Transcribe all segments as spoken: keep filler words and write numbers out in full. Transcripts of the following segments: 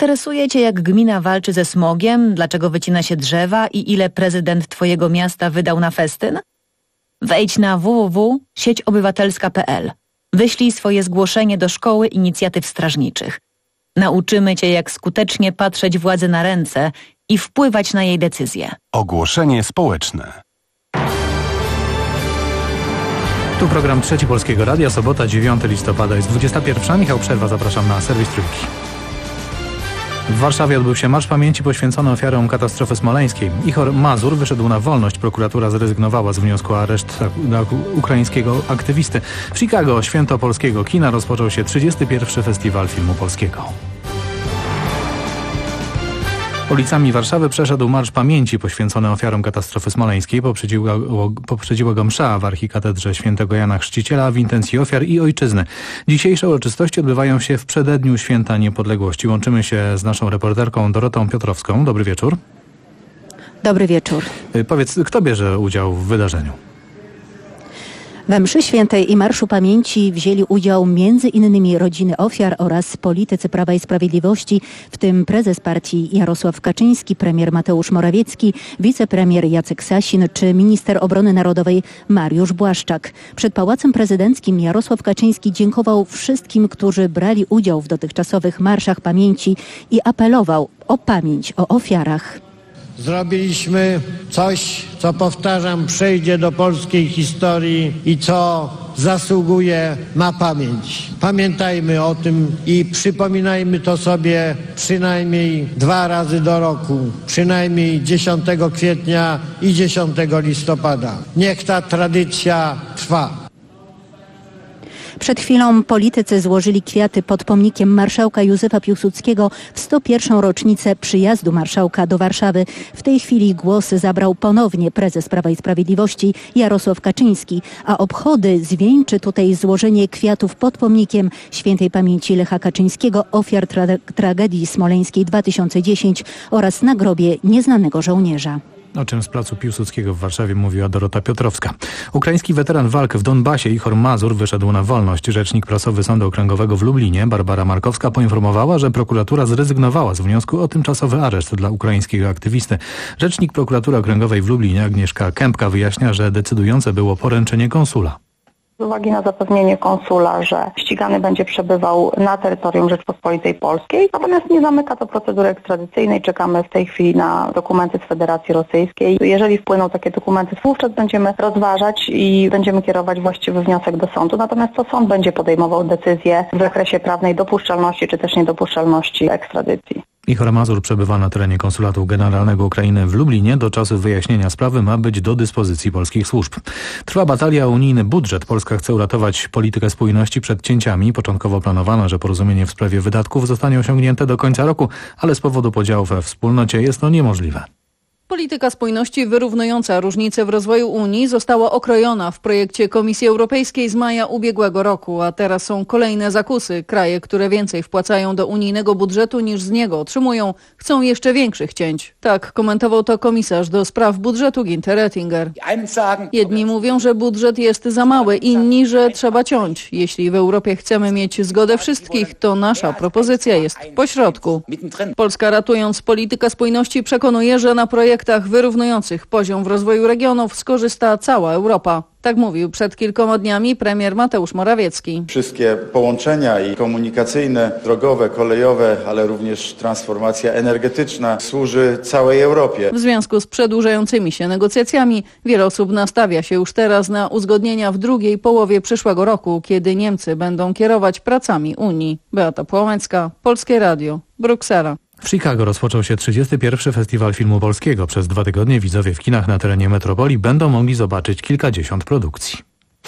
Interesuje cię, jak gmina walczy ze smogiem, dlaczego wycina się drzewa i ile prezydent twojego miasta wydał na festyn? Wejdź na w w w kropka sieć obywatelska kropka p l. Wyślij swoje zgłoszenie do Szkoły Inicjatyw Strażniczych. Nauczymy cię, jak skutecznie patrzeć władzy na ręce i wpływać na jej decyzje. Ogłoszenie społeczne. Tu program Trzeci Polskiego Radia, sobota dziewiątego listopada, jest dwudziesta pierwsza. Michał Przerwa, zapraszam na serwis Trójki. W Warszawie odbył się Marsz Pamięci poświęcony ofiarom katastrofy smoleńskiej. Ihor Mazur wyszedł na wolność. Prokuratura zrezygnowała z wniosku o areszt ukraińskiego aktywisty. W Chicago, święto polskiego kina, rozpoczął się trzydziesty pierwszy Festiwal Filmu Polskiego. Ulicami Warszawy przeszedł Marsz Pamięci poświęcony ofiarom katastrofy smoleńskiej. Poprzedziła, poprzedziła go msza w archikatedrze świętego Jana Chrzciciela w intencji ofiar i ojczyzny. Dzisiejsze uroczystości odbywają się w przededniu Święta Niepodległości. Łączymy się z naszą reporterką Dorotą Piotrowską. Dobry wieczór. Dobry wieczór. Powiedz, kto bierze udział w wydarzeniu? We mszy świętej i Marszu Pamięci wzięli udział między innymi rodziny ofiar oraz politycy Prawa i Sprawiedliwości, w tym prezes partii Jarosław Kaczyński, premier Mateusz Morawiecki, wicepremier Jacek Sasin czy minister obrony narodowej Mariusz Błaszczak. Przed Pałacem Prezydenckim Jarosław Kaczyński dziękował wszystkim, którzy brali udział w dotychczasowych marszach pamięci i apelował o pamięć o ofiarach. Zrobiliśmy coś, co, powtarzam, przejdzie do polskiej historii i co zasługuje na pamięć. Pamiętajmy o tym i przypominajmy to sobie przynajmniej dwa razy do roku, przynajmniej dziesiątego kwietnia i dziesiątego listopada. Niech ta tradycja trwa. Przed chwilą politycy złożyli kwiaty pod pomnikiem marszałka Józefa Piłsudskiego w sto pierwszą rocznicę przyjazdu marszałka do Warszawy. W tej chwili głos zabrał ponownie prezes Prawa i Sprawiedliwości Jarosław Kaczyński, a obchody zwieńczy tutaj złożenie kwiatów pod pomnikiem świętej pamięci Lecha Kaczyńskiego, ofiar tra- tragedii smoleńskiej dwa tysiące dziesięć oraz na grobie nieznanego żołnierza. O czym z placu Piłsudskiego w Warszawie mówiła Dorota Piotrowska. Ukraiński weteran walk w Donbasie Ihor Mazur wyszedł na wolność. Rzecznik prasowy Sądu Okręgowego w Lublinie Barbara Markowska poinformowała, że prokuratura zrezygnowała z wniosku o tymczasowy areszt dla ukraińskiego aktywisty. Rzecznik prokuratury okręgowej w Lublinie Agnieszka Kępka wyjaśnia, że decydujące było poręczenie konsula. Z uwagi na zapewnienie konsula, że ścigany będzie przebywał na terytorium Rzeczpospolitej Polskiej, natomiast nie zamyka to procedury ekstradycyjnej. Czekamy w tej chwili na dokumenty z Federacji Rosyjskiej. Jeżeli wpłyną takie dokumenty, wówczas będziemy rozważać i będziemy kierować właściwy wniosek do sądu. Natomiast to sąd będzie podejmował decyzję w zakresie prawnej dopuszczalności czy też niedopuszczalności ekstradycji. Ihor Mazur przebywa na terenie Konsulatu Generalnego Ukrainy w Lublinie. Do czasu wyjaśnienia sprawy ma być do dyspozycji polskich służb. Trwa batalia o unijny budżet. Polska chce uratować politykę spójności przed cięciami. Początkowo planowano, że porozumienie w sprawie wydatków zostanie osiągnięte do końca roku, ale z powodu podziałów we wspólnocie jest to niemożliwe. Polityka spójności wyrównująca różnice w rozwoju Unii została okrojona w projekcie Komisji Europejskiej z maja ubiegłego roku, a teraz są kolejne zakusy. Kraje, które więcej wpłacają do unijnego budżetu niż z niego otrzymują, chcą jeszcze większych cięć. Tak komentował to komisarz do spraw budżetu Günther Oettinger. Jedni mówią, że budżet jest za mały, inni, że trzeba ciąć. Jeśli w Europie chcemy mieć zgodę wszystkich, to nasza propozycja jest pośrodku. Polska, ratując politykę spójności, przekonuje, że na projekt projektach wyrównujących poziom w rozwoju regionów skorzysta cała Europa. Tak mówił przed kilkoma dniami premier Mateusz Morawiecki. Wszystkie połączenia i komunikacyjne, drogowe, kolejowe, ale również transformacja energetyczna służy całej Europie. W związku z przedłużającymi się negocjacjami wiele osób nastawia się już teraz na uzgodnienia w drugiej połowie przyszłego roku, kiedy Niemcy będą kierować pracami Unii. Beata Płomecka, Polskie Radio, Bruksela. W Chicago rozpoczął się trzydziesty pierwszy Festiwal Filmu Polskiego. Przez dwa tygodnie widzowie w kinach na terenie metropolii będą mogli zobaczyć kilkadziesiąt produkcji.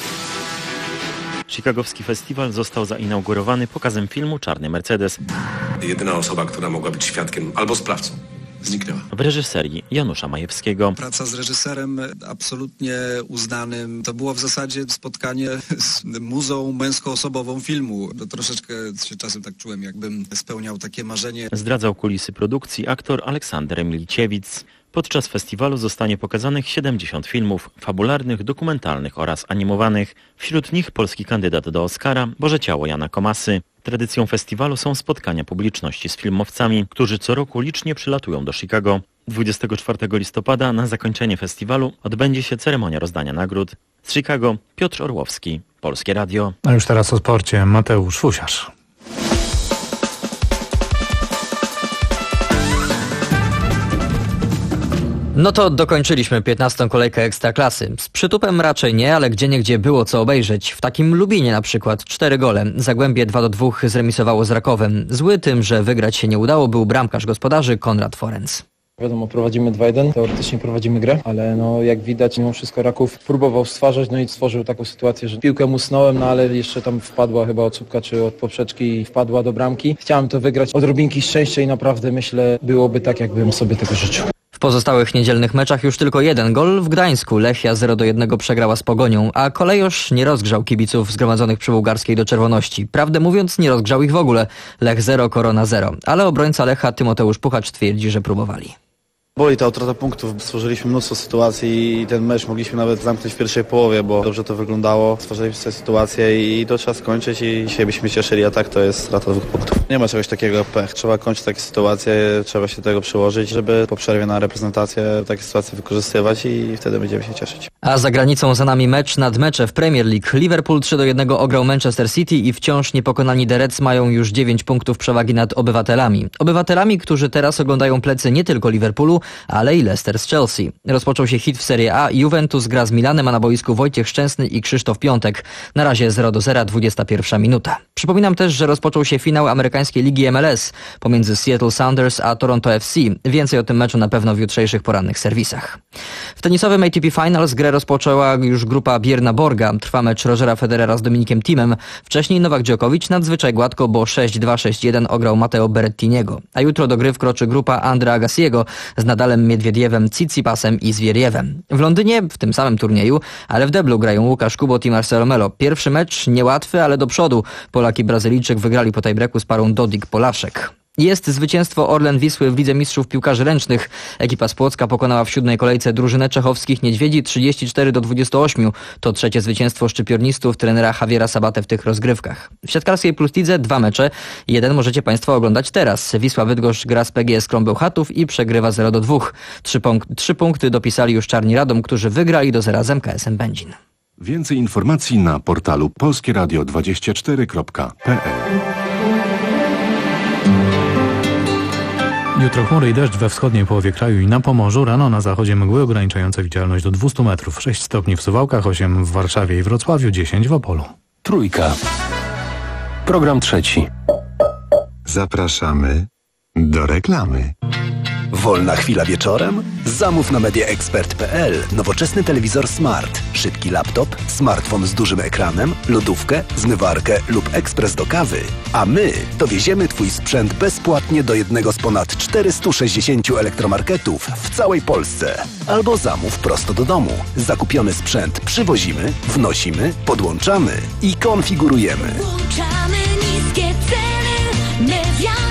Chicagowski festiwal został zainaugurowany pokazem filmu Czarny Mercedes. Jedyna osoba, która mogła być świadkiem albo sprawcą, zniknęła. W reżyserii Janusza Majewskiego. Praca z reżyserem absolutnie uznanym. To było w zasadzie spotkanie z muzą męskoosobową filmu. To troszeczkę się czasem tak czułem, jakbym spełniał takie marzenie. Zdradzał kulisy produkcji aktor Aleksander Miliciewicz. Podczas festiwalu zostanie pokazanych siedemdziesiąt filmów fabularnych, dokumentalnych oraz animowanych. Wśród nich polski kandydat do Oscara Boże ciało Jana Komasy. Tradycją festiwalu są spotkania publiczności z filmowcami, którzy co roku licznie przylatują do Chicago. dwudziestego czwartego listopada na zakończenie festiwalu odbędzie się ceremonia rozdania nagród. Z Chicago Piotr Orłowski, Polskie Radio. A już teraz o sporcie Mateusz Fusiarz. No to dokończyliśmy piętnastą kolejkę Ekstraklasy. Z przytupem raczej nie, ale gdzieniegdzie było co obejrzeć. W takim Lubinie na przykład cztery gole. Zagłębie dwa do dwóch zremisowało z Rakowem. Zły tym, że wygrać się nie udało, był bramkarz gospodarzy Konrad Forenc. Wiadomo, prowadzimy dwa jeden, teoretycznie prowadzimy grę, ale no jak widać mimo wszystko Raków próbował stwarzać, no i stworzył taką sytuację, że piłkę musnąłem, no ale jeszcze tam wpadła chyba od słupka czy od poprzeczki i wpadła do bramki. Chciałem to wygrać odrobinki szczęścia i naprawdę myślę byłoby tak, jakbym sobie tego życzył. W pozostałych niedzielnych meczach już tylko jeden gol. W Gdańsku Lechia zero do jednego przegrała z Pogonią, a Kolejosz nie rozgrzał kibiców zgromadzonych przy Bułgarskiej do czerwoności. Prawdę mówiąc, nie rozgrzał ich w ogóle. Lech zero, Korona zero. Ale obrońca Lecha Tymoteusz Puchacz twierdzi, że próbowali. Boli ta utrata punktów, stworzyliśmy mnóstwo sytuacji i ten mecz mogliśmy nawet zamknąć w pierwszej połowie, bo dobrze to wyglądało. Stworzyliśmy sobie sytuację i to trzeba skończyć i dzisiaj byśmy cieszyli, a tak to jest strata dwóch punktów. Nie ma czegoś takiego jak pech. Trzeba kończyć takie sytuacje, trzeba się do tego przyłożyć, żeby po przerwie na reprezentację takie sytuacje wykorzystywać i wtedy będziemy się cieszyć. A za granicą za nami mecz nad mecze w Premier League. Liverpool trzy do jednego ograł Manchester City i wciąż niepokonani The Reds mają już dziewięć punktów przewagi nad obywatelami. Obywatelami, którzy teraz oglądają plecy nie tylko Liverpoolu, ale i Leicester z Chelsea. Rozpoczął się hit w Serie A. Juventus gra z Milanem, a na boisku Wojciech Szczęsny i Krzysztof Piątek. Na razie zero do zera, dwudziesta pierwsza minuta. Przypominam też, że rozpoczął się finał amerykańskiej ligi M L S pomiędzy Seattle Sounders a Toronto F C. Więcej o tym meczu na pewno w jutrzejszych porannych serwisach. W tenisowym A T P Finals grę rozpoczęła już grupa Björna Borga. Trwa mecz Rogera Federera z Dominikiem Thiem. Wcześniej Nowak Djokovic nadzwyczaj gładko, bo sześć dwa sześć jeden ograł Matteo Berrettiniego. A jutro do gry wkroczy grupa Andrea Agassiego z Nadalem, Miedwiediewem, Tsitsipasem i Zwierjewem. W Londynie, w tym samym turnieju, ale w deblu grają Łukasz Kubot i Marcelo Melo. Pierwszy mecz niełatwy, ale do przodu. Polak i Brazylijczyk wygrali po tiebreaku z parą Dodik-Polaszek. Jest zwycięstwo Orlen Wisły w Lidze Mistrzów Piłkarzy Ręcznych. Ekipa z Płocka pokonała w siódmej kolejce drużynę czechowskich Niedźwiedzi trzydzieści cztery do dwudziestu ośmiu. To trzecie zwycięstwo szczypiornistów trenera Javiera Sabatę w tych rozgrywkach. W siatkarskiej Plus Lidze dwa mecze. Jeden możecie Państwo oglądać teraz. Wisła Bydgoszcz gra z P G S Krąbeł Chatów i przegrywa zero do dwóch. Trzy, punk- trzy punkty dopisali już Czarni Radom, którzy wygrali do zera z M K S-em Będzin. Więcej informacji na portalu polskie radio dwadzieścia cztery kropka p l. Jutro chmury i deszcz we wschodniej połowie kraju i na Pomorzu. Rano na zachodzie mgły ograniczające widzialność do dwustu metrów. sześć stopni w Suwałkach, osiem w Warszawie i Wrocławiu, dziesięć w Opolu. Trójka. Program trzeci. Zapraszamy do reklamy. Wolna chwila wieczorem? Zamów na mediaexpert kropka p l nowoczesny telewizor smart, szybki laptop, smartfon z dużym ekranem, lodówkę, zmywarkę lub ekspres do kawy. A my dowieziemy Twój sprzęt bezpłatnie do jednego z ponad czterystu sześćdziesięciu elektromarketów w całej Polsce. Albo zamów prosto do domu. Zakupiony sprzęt przywozimy, wnosimy, podłączamy i konfigurujemy. Włączamy niskie ceny MediaExpert.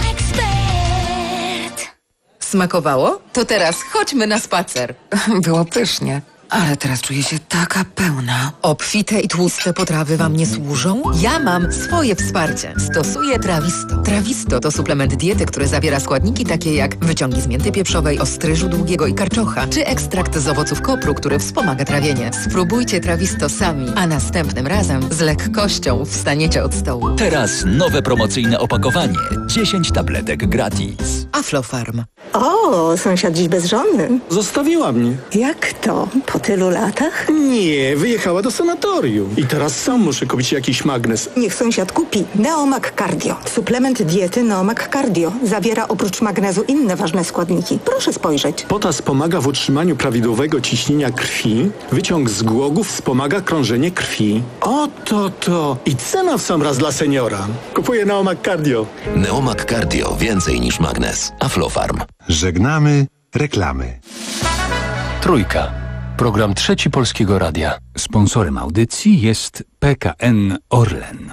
Smakowało? To teraz chodźmy na spacer. Było pysznie, ale teraz czuję się taka pełna. Obfite i tłuste potrawy Wam nie służą? Ja mam swoje wsparcie. Stosuję Trawisto. Trawisto to suplement diety, który zawiera składniki takie jak wyciągi z mięty pieprzowej, ostryżu długiego i karczocha, czy ekstrakt z owoców kopru, który wspomaga trawienie. Spróbujcie Trawisto sami, a następnym razem z lekkością wstaniecie od stołu. Teraz nowe promocyjne opakowanie. dziesięć tabletek gratis. Aflofarm. O, sąsiad dziś bezżonny. Zostawiła mnie. Jak to? Po tylu latach? Nie, wyjechała do sanatorium. I teraz sam muszę kupić jakiś magnes. Niech sąsiad kupi Neomag Cardio. Suplement diety Neomag Cardio. Zawiera oprócz magnezu inne ważne składniki. Proszę spojrzeć. Potas pomaga w utrzymaniu prawidłowego ciśnienia krwi. Wyciąg z głogów wspomaga krążenie krwi. Oto to. I cena w sam raz dla seniora. Kupuję Neomag Cardio. Neomag Cardio. Więcej niż magnes. Aflofarm. Żegnamy reklamy. Trójka. Program trzeci Polskiego Radia. Sponsorem audycji jest P K N Orlen.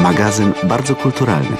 Magazyn bardzo kulturalny.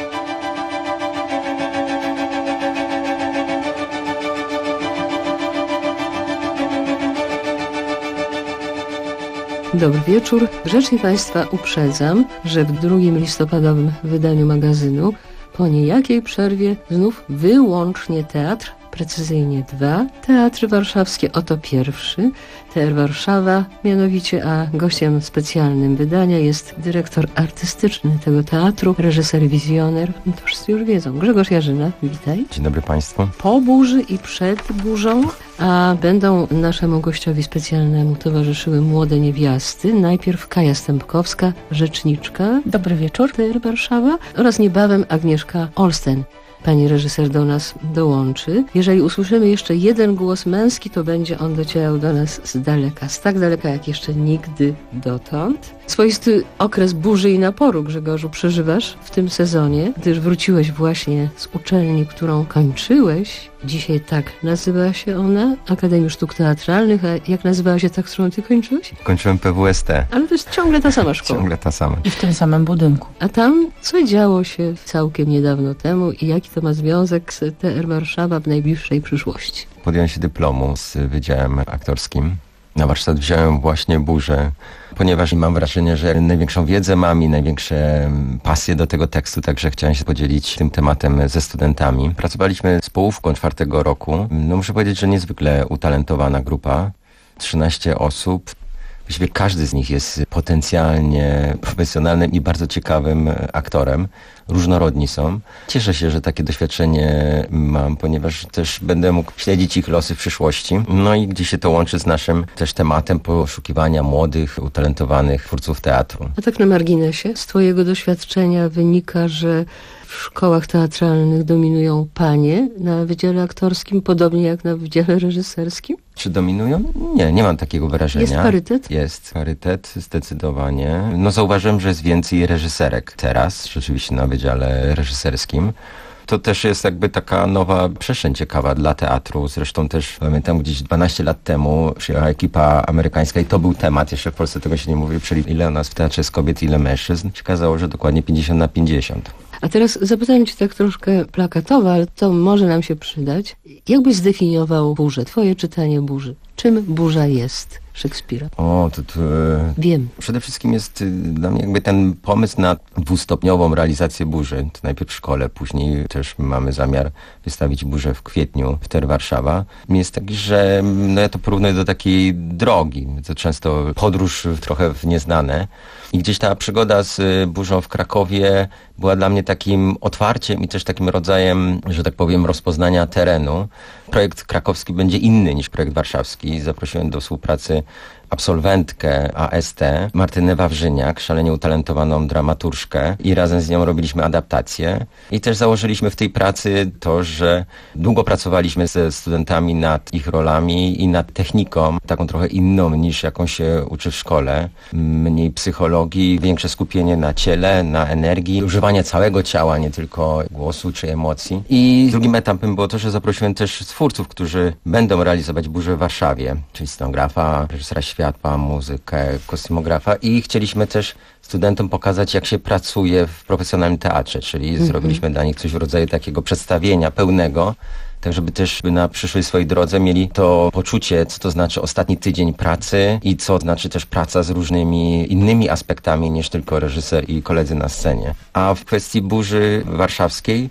Dobry wieczór. Grzecznie Państwa uprzedzam, że w drugim listopadowym wydaniu magazynu po niejakiej przerwie znów wyłącznie teatr, precyzyjnie dwa teatry warszawskie, oto pierwszy, T R Warszawa mianowicie, a gościem specjalnym wydania jest dyrektor artystyczny tego teatru, reżyser, wizjoner, no to wszyscy już wiedzą, Grzegorz Jarzyna, witaj. Dzień dobry Państwu. Po burzy i przed burzą, a będą naszemu gościowi specjalnemu towarzyszyły młode niewiasty, najpierw Kaja Stępkowska, rzeczniczka, dobry wieczór, T R Warszawa, oraz niebawem Agnieszka Olsten. Pani reżyser do nas dołączy. Jeżeli usłyszymy jeszcze jeden głos męski, to będzie on docierał do nas z daleka, z tak daleka jak jeszcze nigdy dotąd. Swoisty okres burzy i naporu, Grzegorzu, przeżywasz w tym sezonie, gdyż wróciłeś właśnie z uczelni, którą kończyłeś. Dzisiaj tak nazywa się ona, Akademii Sztuk Teatralnych, a jak nazywała się ta, którą ty kończyłeś? Kończyłem P W S T. Ale to jest ciągle ta sama szkoła. Ciągle ta sama. I w tym samym budynku. A tam co działo się całkiem niedawno temu i jaki to ma związek z T R Warszawa w najbliższej przyszłości? Podjąłem się dyplomu z Wydziałem Aktorskim. Na warsztat wziąłem właśnie burzę, ponieważ mam wrażenie, że największą wiedzę mam i największe pasje do tego tekstu, także chciałem się podzielić tym tematem ze studentami. Pracowaliśmy z połówką czwartego roku. No muszę powiedzieć, że niezwykle utalentowana grupa, trzynaście osób. Właściwie każdy z nich jest potencjalnie profesjonalnym i bardzo ciekawym aktorem. Różnorodni są. Cieszę się, że takie doświadczenie mam, ponieważ też będę mógł śledzić ich losy w przyszłości. No i gdzie się to łączy z naszym też tematem poszukiwania młodych, utalentowanych twórców teatru. A tak na marginesie, z twojego doświadczenia wynika, że w szkołach teatralnych dominują panie na wydziale aktorskim, podobnie jak na wydziale reżyserskim? Czy dominują? Nie, nie mam takiego wrażenia. Jest parytet? Jest parytet, zdecydowanie. No zauważyłem, że jest więcej reżyserek teraz, rzeczywiście na wydziale reżyserskim. To też jest jakby taka nowa przestrzeń ciekawa dla teatru. Zresztą też pamiętam gdzieś dwanaście lat temu przyjechała ekipa amerykańska i to był temat. Jeszcze w Polsce tego się nie mówi, czyli ile u nas w teatrze jest kobiet, ile mężczyzn. Się okazało, że dokładnie pięćdziesiąt na pięćdziesiąt. A teraz zapytam cię tak troszkę plakatowo, ale to może nam się przydać. Jak byś zdefiniował burzę, twoje czytanie burzy? Czym burza jest Szekspira? O, to, to... Wiem. Przede wszystkim jest dla mnie jakby ten pomysł na dwustopniową realizację burzy. To najpierw w szkole, później też mamy zamiar wystawić burzę w kwietniu w T R Warszawa. Jest taki, że no ja to porównuję do takiej drogi. To często podróż trochę w nieznane. I gdzieś ta przygoda z burzą w Krakowie była dla mnie takim otwarciem i też takim rodzajem, że tak powiem, rozpoznania terenu. Projekt krakowski będzie inny niż projekt warszawski. Zaprosiłem do współpracy absolwentkę A S T, Martynę Wawrzyniak, szalenie utalentowaną dramaturżkę i razem z nią robiliśmy adaptację. I też założyliśmy w tej pracy to, że długo pracowaliśmy ze studentami nad ich rolami i nad techniką, taką trochę inną niż jaką się uczy w szkole. Mniej psychologii, większe skupienie na ciele, na energii, używanie całego ciała, nie tylko głosu czy emocji. I drugim etapem było to, że zaprosiłem też twórców, którzy będą realizować burzę w Warszawie, czyli scenografa, reżysera światła, muzykę, kostiumografa i chcieliśmy też studentom pokazać, jak się pracuje w profesjonalnym teatrze, czyli mm-hmm. zrobiliśmy dla nich coś w rodzaju takiego przedstawienia pełnego, tak żeby też na przyszłej swojej drodze mieli to poczucie, co to znaczy ostatni tydzień pracy i co znaczy też praca z różnymi innymi aspektami niż tylko reżyser i koledzy na scenie. A w kwestii burzy warszawskiej,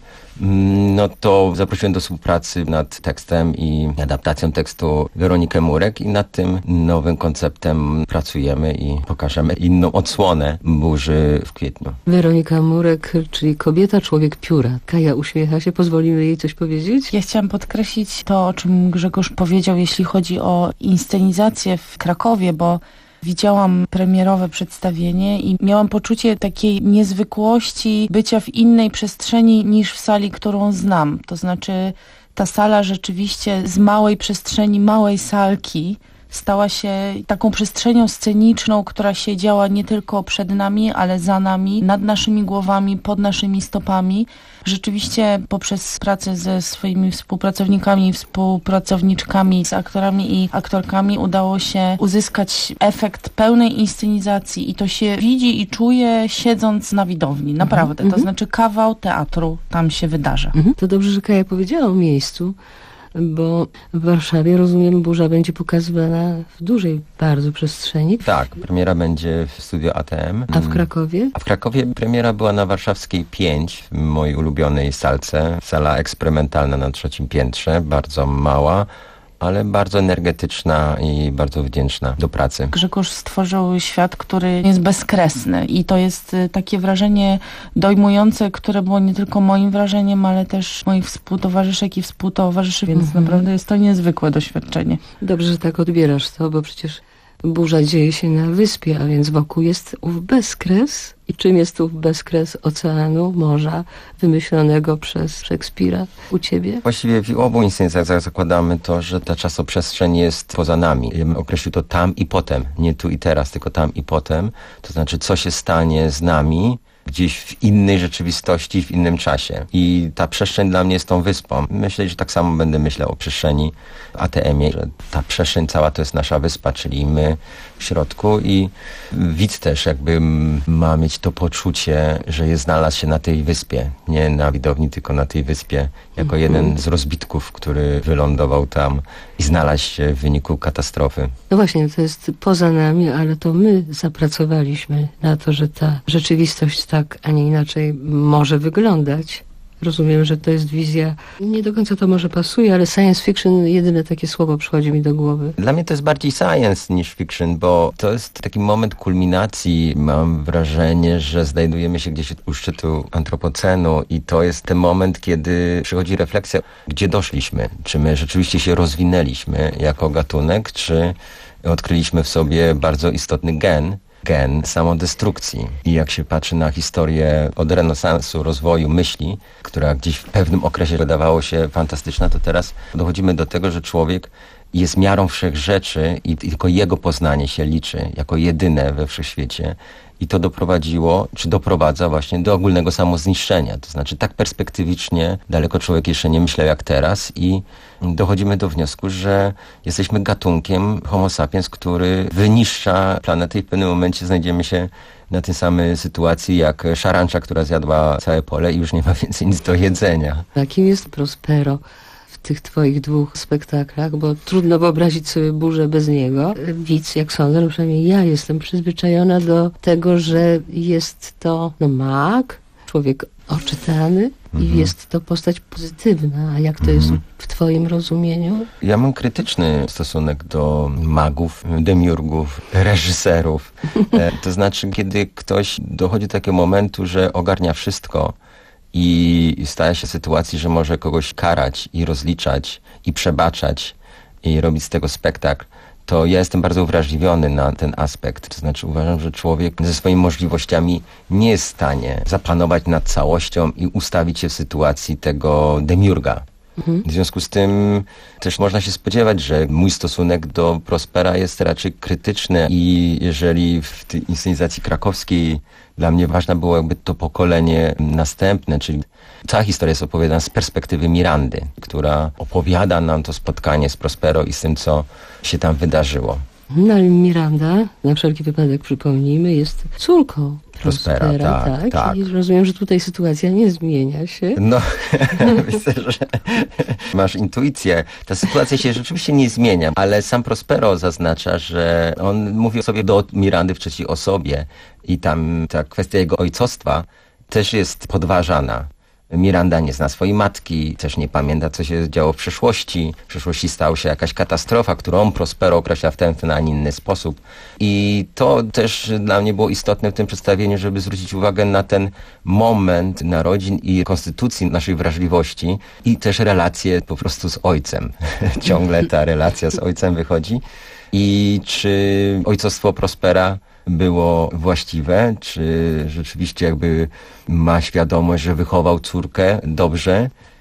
no to zaprosiłem do współpracy nad tekstem i adaptacją tekstu Weronikę Murek i nad tym nowym konceptem pracujemy i pokażemy inną odsłonę burzy w kwietniu. Weronika Murek, czyli kobieta, człowiek pióra. Kaja uśmiecha się, pozwolimy jej coś powiedzieć? Ja chciałam podkreślić to, o czym Grzegorz powiedział, jeśli chodzi o inscenizację w Krakowie, bo widziałam premierowe przedstawienie i miałam poczucie takiej niezwykłości bycia w innej przestrzeni niż w sali, którą znam. To znaczy ta sala rzeczywiście z małej przestrzeni, małej salki stała się taką przestrzenią sceniczną, która się działa nie tylko przed nami, ale za nami, nad naszymi głowami, pod naszymi stopami. Rzeczywiście poprzez pracę ze swoimi współpracownikami i współpracowniczkami, z aktorami i aktorkami udało się uzyskać efekt pełnej inscenizacji i to się widzi i czuje siedząc na widowni. Naprawdę. Mhm. To znaczy kawał teatru tam się wydarza. Mhm. To dobrze, że Kaja powiedziała o miejscu, bo w Warszawie, rozumiem, burza będzie pokazywana w dużej bardzo przestrzeni. Tak, premiera będzie w studio A T M. A w Krakowie? A w Krakowie premiera była na Warszawskiej pięć, w mojej ulubionej salce. Sala eksperymentalna na trzecim piętrze, bardzo mała, ale bardzo energetyczna i bardzo wdzięczna do pracy. Grzegorz stworzył świat, który jest bezkresny i to jest takie wrażenie dojmujące, które było nie tylko moim wrażeniem, ale też moich współtowarzyszek i współtowarzyszy, więc Mhm. naprawdę jest to niezwykłe doświadczenie. Dobrze, że tak odbierasz to, bo przecież burza dzieje się na wyspie, a więc wokół jest ów bezkres. I czym jest ów bezkres oceanu, morza, wymyślonego przez Szekspira u ciebie? Właściwie w obu inscenizacjach zakładamy to, że ta czasoprzestrzeń jest poza nami. Ja bym określił to tam i potem. Nie tu i teraz, tylko tam i potem. To znaczy, co się stanie z nami gdzieś w innej rzeczywistości, w innym czasie. I ta przestrzeń dla mnie jest tą wyspą. Myślę, że tak samo będę myślał o przestrzeni A T M-ie, że ta przestrzeń cała to jest nasza wyspa, czyli my w środku i widz też jakby ma mieć to poczucie, że jest znalazł się na tej wyspie. Nie na widowni, tylko na tej wyspie. Jako jeden z rozbitków, który wylądował tam i znalazł się w wyniku katastrofy. No właśnie, to jest poza nami, ale to my zapracowaliśmy na to, że ta rzeczywistość tak, a nie inaczej może wyglądać. Rozumiem, że to jest wizja, nie do końca to może pasuje, ale science fiction, jedyne takie słowo przychodzi mi do głowy. Dla mnie to jest bardziej science niż fiction, bo to jest taki moment kulminacji. Mam wrażenie, że znajdujemy się gdzieś u szczytu antropocenu i to jest ten moment, kiedy przychodzi refleksja, gdzie doszliśmy. Czy my rzeczywiście się rozwinęliśmy jako gatunek, czy odkryliśmy w sobie bardzo istotny gen, gen samodestrukcji. I jak się patrzy na historię od renesansu, rozwoju myśli, która gdzieś w pewnym okresie wydawało się fantastyczna, to teraz dochodzimy do tego, że człowiek jest miarą wszechrzeczy i tylko jego poznanie się liczy jako jedyne we wszechświecie. I to doprowadziło, czy doprowadza właśnie do ogólnego samozniszczenia. To znaczy tak perspektywicznie daleko człowiek jeszcze nie myślał jak teraz i dochodzimy do wniosku, że jesteśmy gatunkiem homo sapiens, który wyniszcza planetę i w pewnym momencie znajdziemy się na tej samej sytuacji jak szarancza, która zjadła całe pole i już nie ma więcej nic do jedzenia. A kim jest Prospero w tych twoich dwóch spektaklach? Bo trudno wyobrazić sobie burzę bez niego. Widz, jak sądzę, no przynajmniej ja jestem przyzwyczajona do tego, że jest to no, mag, człowiek oczytany Mhm. i jest to postać pozytywna. A jak to jest w twoim rozumieniu? Ja mam krytyczny stosunek do magów, demiurgów, reżyserów. E, to znaczy, kiedy ktoś dochodzi do takiego momentu, że ogarnia wszystko i staje się sytuacji, że może kogoś karać i rozliczać i przebaczać i robić z tego spektakl, to ja jestem bardzo uwrażliwiony na ten aspekt. To znaczy uważam, że człowiek ze swoimi możliwościami nie jest w stanie zapanować nad całością i ustawić się w sytuacji tego demiurga. Mhm. W związku z tym też można się spodziewać, że mój stosunek do Prospera jest raczej krytyczny i jeżeli w tej inscenizacji krakowskiej dla mnie ważne było jakby to pokolenie następne, czyli cała historia jest opowiadana z perspektywy Mirandy, która opowiada nam to spotkanie z Prospero i z tym, co się tam wydarzyło. No ale Miranda, na wszelki wypadek przypomnijmy, jest córką Prospera, Prospera, tak, tak? tak. I rozumiem, że tutaj sytuacja nie zmienia się. No, myślę, że masz intuicję. Ta sytuacja się rzeczywiście nie zmienia, ale sam Prospero zaznacza, że on mówi o sobie do Mirandy w trzeciej osobie i tam ta kwestia jego ojcostwa też jest podważana. Miranda nie zna swojej matki, też nie pamięta, co się działo w przeszłości. W przeszłości stała się jakaś katastrofa, którą Prospero określa w ten, w ten, a nie inny sposób. I to też dla mnie było istotne w tym przedstawieniu, żeby zwrócić uwagę na ten moment narodzin i konstytucji naszej wrażliwości i też relacje po prostu z ojcem. Ciągle ta relacja z ojcem wychodzi. I czy ojcostwo Prospera było właściwe, czy rzeczywiście jakby ma świadomość, że wychował córkę dobrze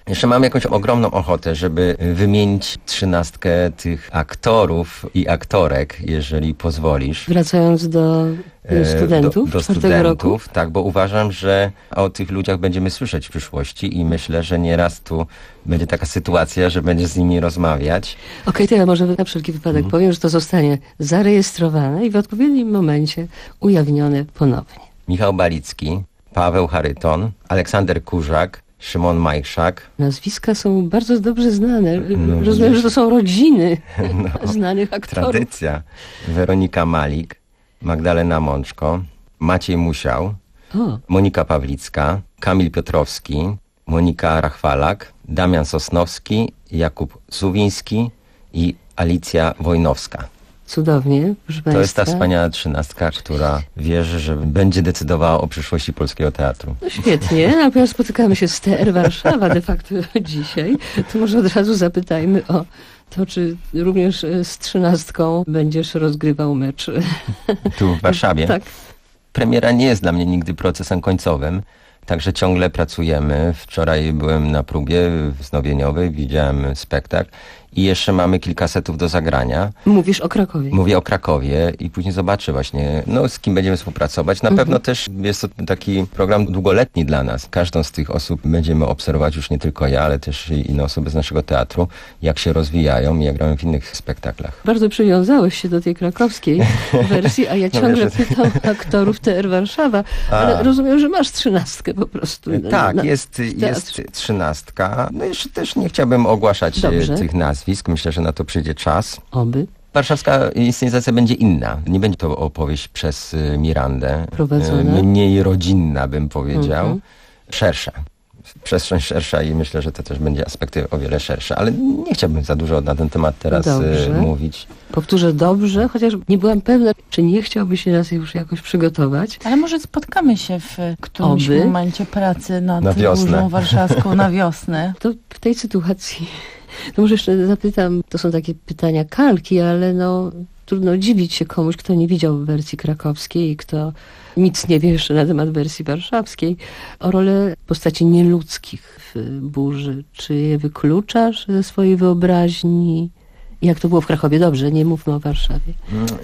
Jeszcze mam jakąś ogromną ochotę, żeby wymienić trzynastkę tych aktorów i aktorek, jeżeli pozwolisz. Wracając do studentów do, do czwartego roku. studentów, tak, bo uważam, że o tych ludziach będziemy słyszeć w przyszłości i myślę, że nieraz tu będzie taka sytuacja, że będziesz z nimi rozmawiać. Okej, okay, to ja może na wszelki wypadek hmm. powiem, że to zostanie zarejestrowane i w odpowiednim momencie ujawnione ponownie. Michał Balicki, Paweł Charyton, Aleksander Kurzak, Szymon Majchrzak. Nazwiska są bardzo dobrze znane. No, rozumiem, że to są rodziny no, znanych aktorów. Tradycja. Weronika Malik, Magdalena Mączko, Maciej Musiał, o. Monika Pawlicka, Kamil Piotrowski, Monika Rachwalak, Damian Sosnowski, Jakub Suwiński i Alicja Wojnowska. Cudownie, proszę To jest ta wspaniała trzynastka, która wierzy, że będzie decydowała o przyszłości polskiego teatru. No świetnie, a ponieważ spotykamy się z T R Warszawa de facto dzisiaj, to może od razu zapytajmy o to, czy również z trzynastką będziesz rozgrywał mecz. Tu w Warszawie? Tak. Premiera nie jest dla mnie nigdy procesem końcowym. Także ciągle pracujemy. Wczoraj byłem na próbie wznowieniowej, widziałem spektakl i jeszcze mamy kilka setów do zagrania. Mówisz o Krakowie. Mówię o Krakowie i później zobaczę właśnie, no z kim będziemy współpracować. Na mhm. pewno też jest to taki program długoletni dla nas. Każdą z tych osób będziemy obserwować, już nie tylko ja, ale też inne osoby z naszego teatru, jak się rozwijają i jak grają w innych spektaklach. Bardzo przywiązałeś się do tej krakowskiej wersji, a ja ciągle no, pytam aktorów T R Warszawa, a. ale rozumiem, że masz trzynastkę po prostu. Tak, na, jest, jest trzynastka. No jeszcze też nie chciałbym ogłaszać Dobrze. tych nazwisk. Myślę, że na to przyjdzie czas. Oby. Warszawska inscenizacja będzie inna. Nie będzie to opowieść przez Mirandę. Prowadzona. Mniej rodzinna, bym powiedział. Mhm. Szersza. Przestrzeń szersza i myślę, że to też będzie aspekty o wiele szersze. Ale nie chciałbym za dużo na ten temat teraz dobrze. mówić. Powtórzę dobrze, chociaż nie byłam pewna, czy nie chciałby się nas już jakoś przygotować. Ale może spotkamy się w którymś Oby. momencie pracy nad na Burzą Warszawską na wiosnę. To w tej sytuacji... To może jeszcze zapytam, to są takie pytania kalki, ale no trudno dziwić się komuś, kto nie widział wersji krakowskiej i kto nic nie wie jeszcze na temat wersji warszawskiej, o rolę postaci nieludzkich w Burzy. Czy je wykluczasz ze swojej wyobraźni? Jak to było w Krakowie? Dobrze, nie mówmy o Warszawie.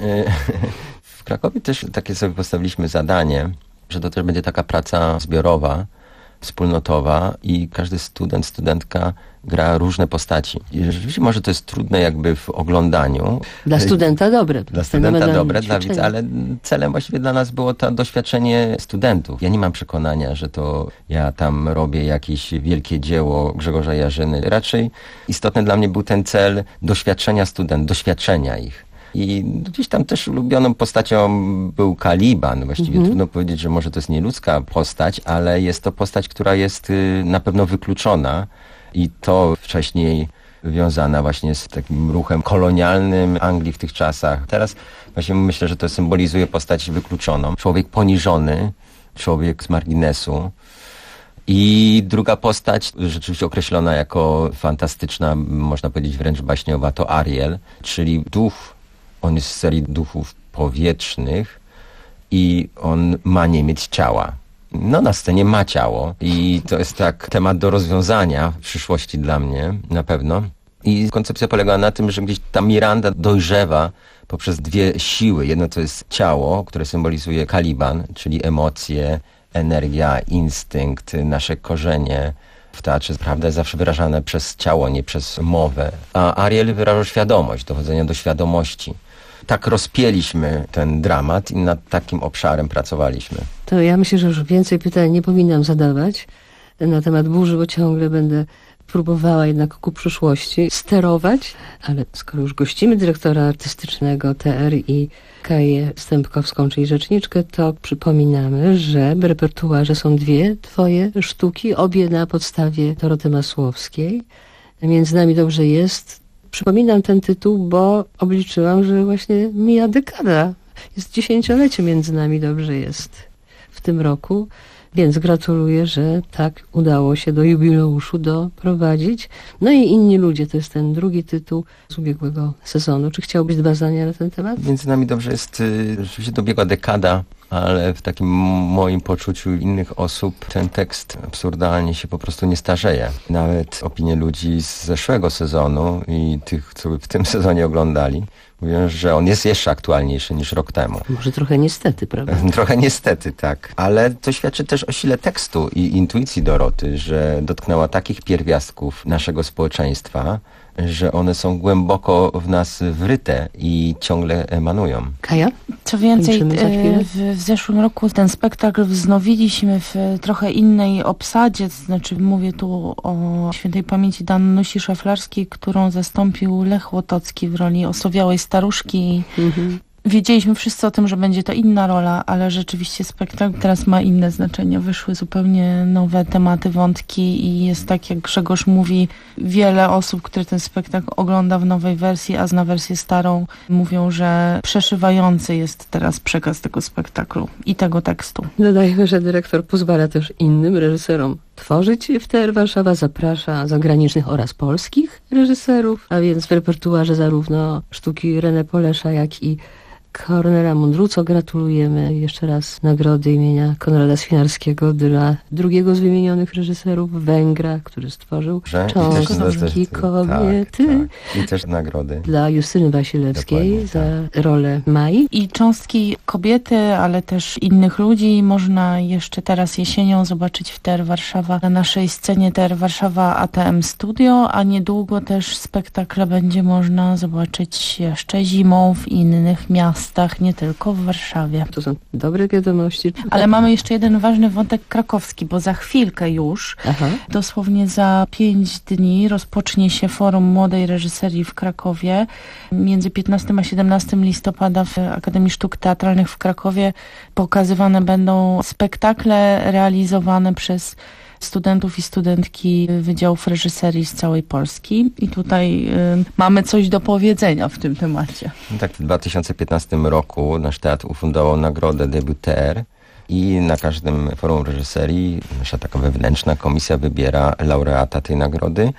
W Krakowie też takie sobie postawiliśmy zadanie, że to też będzie taka praca zbiorowa, wspólnotowa i każdy student, studentka gra różne postaci. I rzeczywiście może to jest trudne jakby w oglądaniu. Dla studenta dobre. Dla studenta dobre, dla widza, ale celem właściwie dla nas było to doświadczenie studentów. Ja nie mam przekonania, że to ja tam robię jakieś wielkie dzieło Grzegorza Jarzyny. Raczej istotny dla mnie był ten cel doświadczenia studentów, doświadczenia ich. I gdzieś tam też ulubioną postacią był Kaliban. Właściwie mhm. trudno powiedzieć, że może to jest nieludzka postać, ale jest to postać, która jest y, na pewno wykluczona i to wcześniej wiązana właśnie z takim ruchem kolonialnym Anglii w tych czasach. Teraz właśnie myślę, że to symbolizuje postać wykluczoną. Człowiek poniżony, człowiek z marginesu. I druga postać, rzeczywiście określona jako fantastyczna, można powiedzieć wręcz baśniowa, to Ariel, czyli duch. On jest z serii duchów powietrznych i on ma nie mieć ciała. No na scenie ma ciało i to jest tak temat do rozwiązania w przyszłości dla mnie na pewno. I koncepcja polegała na tym, że gdzieś ta Miranda dojrzewa poprzez dwie siły. Jedno to jest ciało, które symbolizuje Kaliban, czyli emocje, energia, instynkt, nasze korzenie. W teatrze prawda jest zawsze wyrażane przez ciało, nie przez mowę. A Ariel wyrażał świadomość, dochodzenia do świadomości. Tak rozpięliśmy ten dramat i nad takim obszarem pracowaliśmy. To ja myślę, że już więcej pytań nie powinnam zadawać na temat Burzy, bo ciągle będę próbowała jednak ku przyszłości sterować, ale skoro już gościmy dyrektora artystycznego T R i Kaję Stępkowską, czyli rzeczniczkę, to przypominamy, że w repertuarze są dwie twoje sztuki, obie na podstawie Doroty Masłowskiej. Między nami dobrze jest. Przypominam ten tytuł, bo obliczyłam, że właśnie mija dekada. Jest dziesięciolecie między nami dobrze jest w tym roku. Więc gratuluję, że tak udało się do jubileuszu doprowadzić. No i Inni ludzie, to jest ten drugi tytuł z ubiegłego sezonu. Czy chciałbyś dwa zdania na ten temat? Między nami dobrze jest, rzeczywiście dobiegła dekada ale w takim moim poczuciu innych osób ten tekst absurdalnie się po prostu nie starzeje. Nawet opinie ludzi z zeszłego sezonu i tych, co w tym sezonie oglądali, mówią, że on jest jeszcze aktualniejszy niż rok temu. Może trochę niestety, prawda? Trochę niestety, tak. Ale to świadczy też o sile tekstu i intuicji Doroty, że dotknęła takich pierwiastków naszego społeczeństwa, że one są głęboko w nas wryte i ciągle emanują. Kaja? Co więcej, Kończymy za w, w zeszłym roku ten spektakl wznowiliśmy w trochę innej obsadzie, to znaczy mówię tu o świętej pamięci Danusi Szaflarskiej, którą zastąpił Lech Łotocki w roli osowiałej staruszki. Mhm. Wiedzieliśmy wszyscy o tym, że będzie to inna rola, ale rzeczywiście spektakl teraz ma inne znaczenie. Wyszły zupełnie nowe tematy, wątki i jest tak, jak Grzegorz mówi, wiele osób, które ten spektakl ogląda w nowej wersji, a zna wersję starą, mówią, że przeszywający jest teraz przekaz tego spektaklu i tego tekstu. Dodajmy, że dyrektor pozwala też innym reżyserom tworzyć w T R Warszawa, zaprasza zagranicznych oraz polskich reżyserów, a więc w repertuarze zarówno sztuki René Polesza, jak i Kornela Mundru, co gratulujemy jeszcze raz nagrody imienia Konrada Swinarskiego dla drugiego z wymienionych reżyserów, Węgra, który stworzył Cząstki kobiety. Tak, tak. I też nagrody dla Justyny Wasilewskiej Dokładnie, za tak. rolę Mai. I Cząstki kobiety, ale też innych ludzi można jeszcze teraz jesienią zobaczyć w T R Warszawa na naszej scenie T R Warszawa A T M Studio, a niedługo też spektakle będzie można zobaczyć jeszcze zimą w innych miastach, nie tylko w Warszawie. To są dobre wiadomości. Ale mamy jeszcze jeden ważny wątek krakowski, bo za chwilkę już, Aha. dosłownie za pięć dni rozpocznie się Forum Młodej Reżyserii w Krakowie. Między piętnastego a siedemnastego listopada w Akademii Sztuk Teatralnych w Krakowie pokazywane będą spektakle realizowane przez studentów i studentki Wydziałów Reżyserii z całej Polski. I tutaj y, mamy coś do powiedzenia w tym temacie. Tak, w dwa tysiące piętnastym roku nasz teatr ufundował nagrodę Debut T R i na każdym forum reżyserii nasza taka wewnętrzna komisja wybiera laureata tej nagrody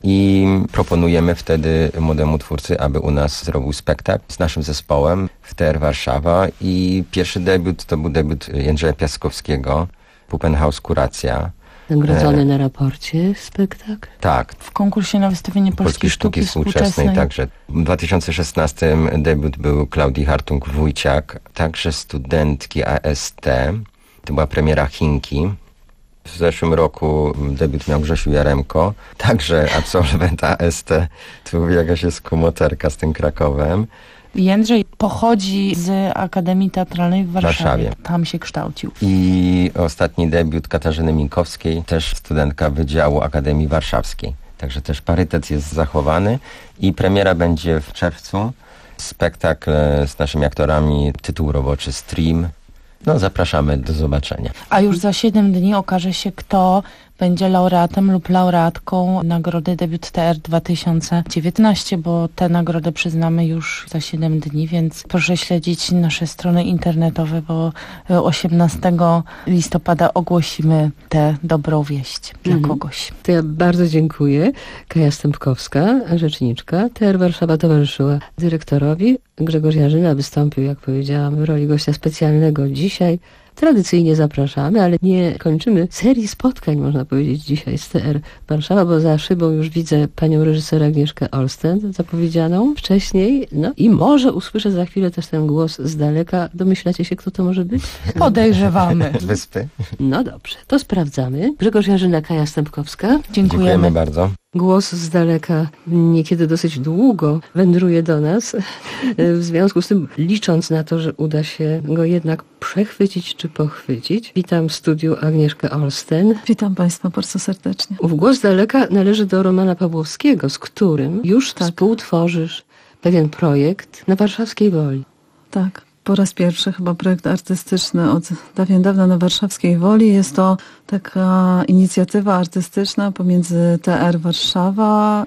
i proponujemy wtedy młodemu twórcy, aby u nas zrobił spektakl z naszym zespołem w T R Warszawa i pierwszy debiut to był debiut Jędrzeja Piaskowskiego, Puppenhaus Kuracja. Nagrodzony na raporcie spektakl? Tak. W konkursie na wystawienie Polskiej, Polskiej Sztuki, Sztuki Współczesnej. Współczesnej. Także w dwa tysiące szesnastym debiut był Klaudii Hartung-Wójciak, także studentki A S T. To była premiera Chinki. W zeszłym roku debiut miał Grzesiu Jaremko, także absolwent A S T. Tu jakaś jest kumoterka z tym Krakowem. Jędrzej pochodzi z Akademii Teatralnej w Warszawie. Warszawie. Tam się kształcił. I ostatni debiut Katarzyny Minkowskiej, też studentka Wydziału Akademii Warszawskiej. Także też parytet jest zachowany i premiera będzie w czerwcu. Spektakl z naszymi aktorami, tytuł roboczy Stream. No, zapraszamy do zobaczenia. A już za siedem dni okaże się, kto będzie laureatem lub laureatką nagrody Debiut T R dwa tysiące dziewiętnaście, bo tę nagrodę przyznamy już za siedem dni, więc proszę śledzić nasze strony internetowe, bo osiemnastego listopada ogłosimy tę dobrą wieść dla mhm. kogoś. To ja bardzo dziękuję. Kaja Stępkowska, rzeczniczka T R Warszawa, towarzyszyła dyrektorowi. Grzegorz Jarzyna wystąpił, jak powiedziałam, w roli gościa specjalnego dzisiaj. Tradycyjnie zapraszamy, ale nie kończymy serii spotkań, można powiedzieć, dzisiaj z T R Warszawa, bo za szybą już widzę panią reżyser Agnieszkę Olsten, zapowiedzianą wcześniej. No i może usłyszę za chwilę też ten głos z daleka. Domyślacie się, kto to może być? Podejrzewamy. Z Wyspy. No dobrze, to sprawdzamy. Grzegorz Jarzyna, Kaja Stępkowska. Dziękujemy. Dziękujemy bardzo. Głos z daleka niekiedy dosyć długo wędruje do nas. W związku z tym, licząc na to, że uda się go jednak przechwycić czy pochwycić. Witam w studiu Agnieszkę Olsten. Witam Państwa bardzo serdecznie. Ów głos z daleka należy do Romana Pawłowskiego, z którym już tak. współtworzysz pewien projekt na Warszawskiej Woli. Tak. Po raz pierwszy chyba projekt artystyczny od dawien dawna na Warszawskiej Woli. Jest to taka inicjatywa artystyczna pomiędzy T R Warszawa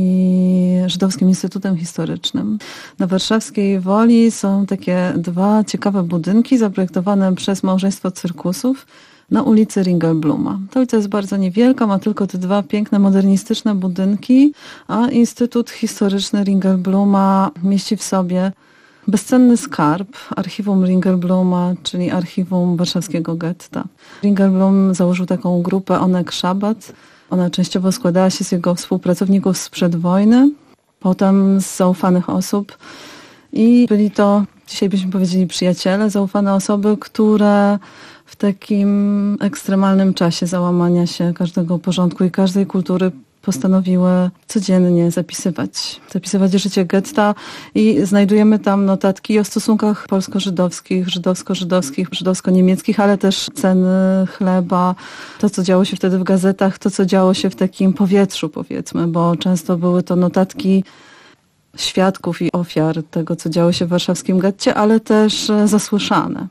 i Żydowskim Instytutem Historycznym. Na Warszawskiej Woli są takie dwa ciekawe budynki zaprojektowane przez małżeństwo Cyrkusów na ulicy Ringelbluma. Ta ulica jest bardzo niewielka, ma tylko te dwa piękne, modernistyczne budynki, a Instytut Historyczny Ringelbluma mieści w sobie bezcenny skarb, archiwum Ringelbluma, czyli archiwum warszawskiego getta. Ringelblum założył taką grupę Onek Szabat. Ona częściowo składała się z jego współpracowników sprzed wojny, potem z zaufanych osób i byli to, dzisiaj byśmy powiedzieli, przyjaciele, zaufane osoby, które w takim ekstremalnym czasie załamania się każdego porządku i każdej kultury postanowiły codziennie zapisywać, zapisywać życie getta i znajdujemy tam notatki o stosunkach polsko-żydowskich, żydowsko-żydowskich, żydowsko-niemieckich, ale też ceny chleba, to co działo się wtedy w gazetach, to co działo się w takim powietrzu, powiedzmy, bo często były to notatki świadków i ofiar tego, co działo się w warszawskim getcie, ale też zasłyszane.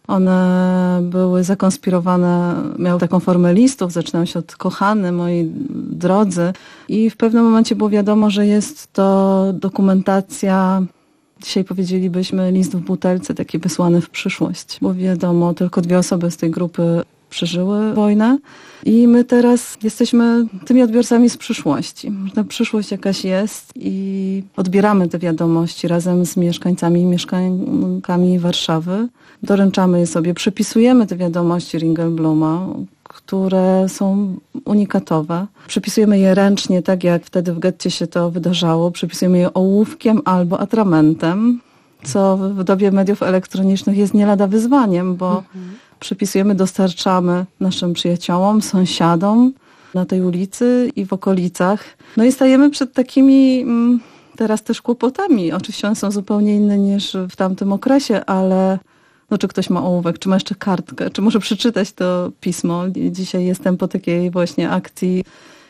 One były zakonspirowane, miały taką formę listów, zaczynają się od kochany, moi drodzy. I w pewnym momencie było wiadomo, że jest to dokumentacja, dzisiaj powiedzielibyśmy list w butelce, taki wysłany w przyszłość. Bo wiadomo, tylko dwie osoby z tej grupy przeżyły wojnę i my teraz jesteśmy tymi odbiorcami z przyszłości. Ta przyszłość jakaś jest i odbieramy te wiadomości razem z mieszkańcami i mieszkankami Warszawy. Doręczamy je sobie, przepisujemy te wiadomości Ringelbluma, które są unikatowe. Przepisujemy je ręcznie, tak jak wtedy w getcie się to wydarzało. Przepisujemy je ołówkiem albo atramentem, co w dobie mediów elektronicznych jest nie lada wyzwaniem, bo mhm. przepisujemy, dostarczamy naszym przyjaciołom, sąsiadom na tej ulicy i w okolicach. No i stajemy przed takimi teraz też kłopotami. Oczywiście one są zupełnie inne niż w tamtym okresie, ale no, czy ktoś ma ołówek, czy ma jeszcze kartkę, czy może przeczytać to pismo. Dzisiaj jestem po takiej właśnie akcji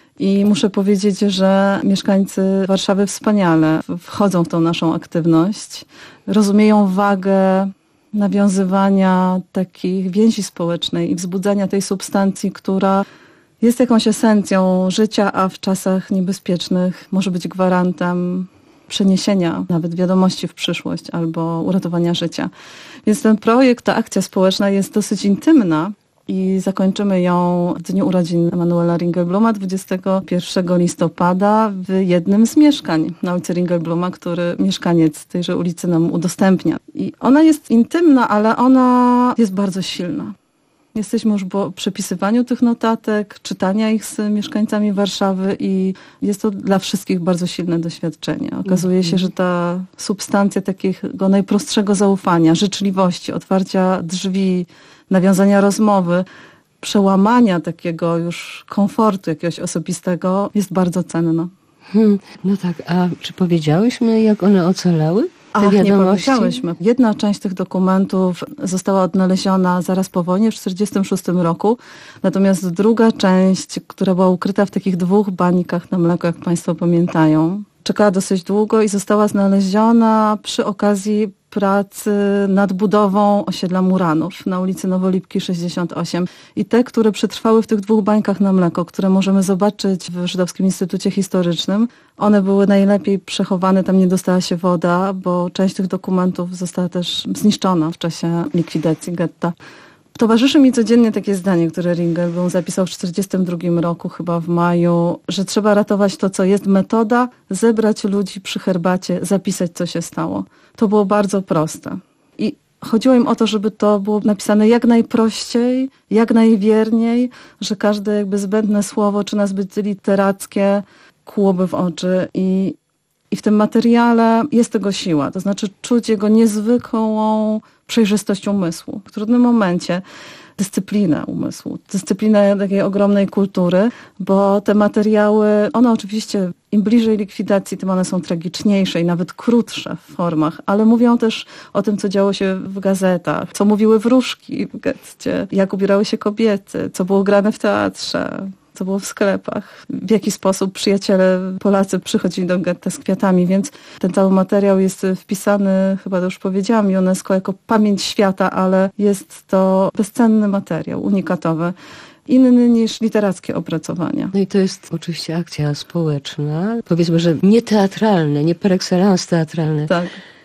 i muszę powiedzieć, że mieszkańcy Warszawy wspaniale wchodzą w tą naszą aktywność, rozumieją wagę nawiązywania takich więzi społecznej i wzbudzania tej substancji, która jest jakąś esencją życia, a w czasach niebezpiecznych może być gwarantem przeniesienia nawet wiadomości w przyszłość albo uratowania życia. Więc ten projekt, ta akcja społeczna jest dosyć intymna i zakończymy ją w dniu urodzin Emanuela Ringelbluma dwudziestego pierwszego listopada w jednym z mieszkań na ulicy Ringelbluma, który mieszkaniec tejże ulicy nam udostępnia. I ona jest intymna, ale ona jest bardzo silna. Jesteśmy już po przepisywaniu tych notatek, czytania ich z mieszkańcami Warszawy i jest to dla wszystkich bardzo silne doświadczenie. Okazuje się, że ta substancja takiego najprostszego zaufania, życzliwości, otwarcia drzwi, nawiązania rozmowy, przełamania takiego już komfortu jakiegoś osobistego jest bardzo cenna. Hmm, no tak, a czy powiedziałyśmy, jak one ocalały? Ach, nie powiedziałyśmy. Jedna część tych dokumentów została odnaleziona zaraz po wojnie w tysiąc dziewięćset czterdziestym szóstym roku, natomiast druga część, która była ukryta w takich dwóch bańkach na mleko, jak Państwo pamiętają, czekała dosyć długo i została znaleziona przy okazji pracy nad budową osiedla Muranów na ulicy Nowolipki sześćdziesiąt osiem. I te, które przetrwały w tych dwóch bańkach na mleko, które możemy zobaczyć w Żydowskim Instytucie Historycznym, one były najlepiej przechowane, tam nie dostała się woda, bo część tych dokumentów została też zniszczona w czasie likwidacji getta. Towarzyszy mi codziennie takie zdanie, które Ringelblum zapisał w tysiąc dziewięćset czterdziestym drugim roku, chyba w maju, że trzeba ratować to, co jest. Metoda, zebrać ludzi przy herbacie, zapisać, co się stało. To było bardzo proste. I chodziło im o to, żeby to było napisane jak najprościej, jak najwierniej, że każde jakby zbędne słowo, czy nazbyt literackie, kłułoby w oczy. I, I w tym materiale jest tego siła. To znaczy czuć jego niezwykłą przejrzystość umysłu. W trudnym momencie dyscyplinę umysłu, dyscyplinę takiej ogromnej kultury, bo te materiały, one oczywiście im bliżej likwidacji, tym one są tragiczniejsze i nawet krótsze w formach, ale mówią też o tym, co działo się w gazetach, co mówiły wróżki w getcie, jak ubierały się kobiety, co było grane w teatrze, co było w sklepach, w jaki sposób przyjaciele Polacy przychodzili do getta z kwiatami, więc ten cały materiał jest wpisany, chyba to już powiedziałam, UNESCO jako pamięć świata, ale jest to bezcenny materiał, unikatowy, inny niż literackie opracowania. No i to jest oczywiście akcja społeczna, powiedzmy, że nie teatralne, nie par excellence teatralne. Tak.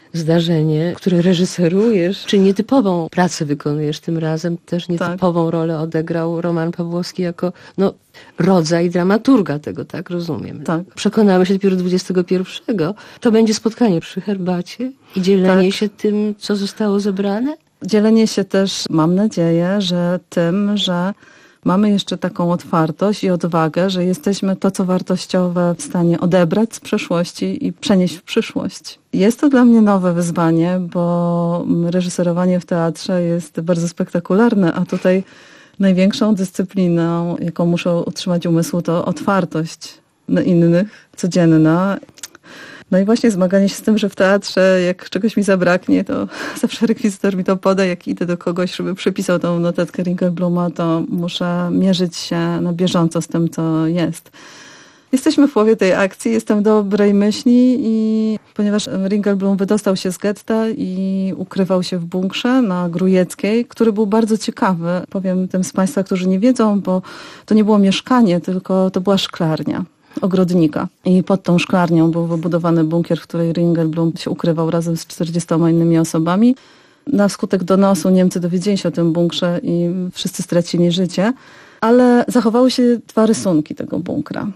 zdarzenie, które reżyserujesz, czy nietypową pracę wykonujesz tym razem. Też nietypową tak. rolę odegrał Roman Pawłowski jako no, rodzaj dramaturga tego, tak rozumiem. Tak. Przekonamy się dopiero dwudziestego pierwszego. To będzie spotkanie przy herbacie i dzielenie tak. się tym, co zostało zebrane? Dzielenie się też, mam nadzieję, że tym, że mamy jeszcze taką otwartość i odwagę, że jesteśmy to, co wartościowe w stanie odebrać z przeszłości i przenieść w przyszłość. Jest to dla mnie nowe wyzwanie, bo reżyserowanie w teatrze jest bardzo spektakularne, a tutaj największą dyscypliną, jaką muszę utrzymać umysłu, to otwartość na innych, codzienna. No i właśnie zmaganie się z tym, że w teatrze jak czegoś mi zabraknie, to zawsze rekwizytor mi to poda. Jak idę do kogoś, żeby przypisał tą notatkę Ringelbluma, to muszę mierzyć się na bieżąco z tym, co jest. Jesteśmy w połowie tej akcji, jestem dobrej myśli i ponieważ Ringelblum wydostał się z getta i ukrywał się w bunkrze na Grujeckiej, który był bardzo ciekawy. Powiem tym z Państwa, którzy nie wiedzą, bo to nie było mieszkanie, tylko to była szklarnia ogrodnika. I pod tą szklarnią był wybudowany bunkier, w której Ringelblum się ukrywał razem z czterdziestoma innymi osobami. Na skutek donosu Niemcy dowiedzieli się o tym bunkrze i wszyscy stracili życie, ale zachowały się dwa rysunki tego bunkra.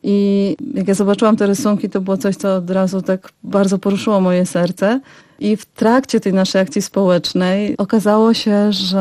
I jak ja zobaczyłam te rysunki, to było coś, co od razu tak bardzo poruszyło moje serce. I w trakcie tej naszej akcji społecznej okazało się, że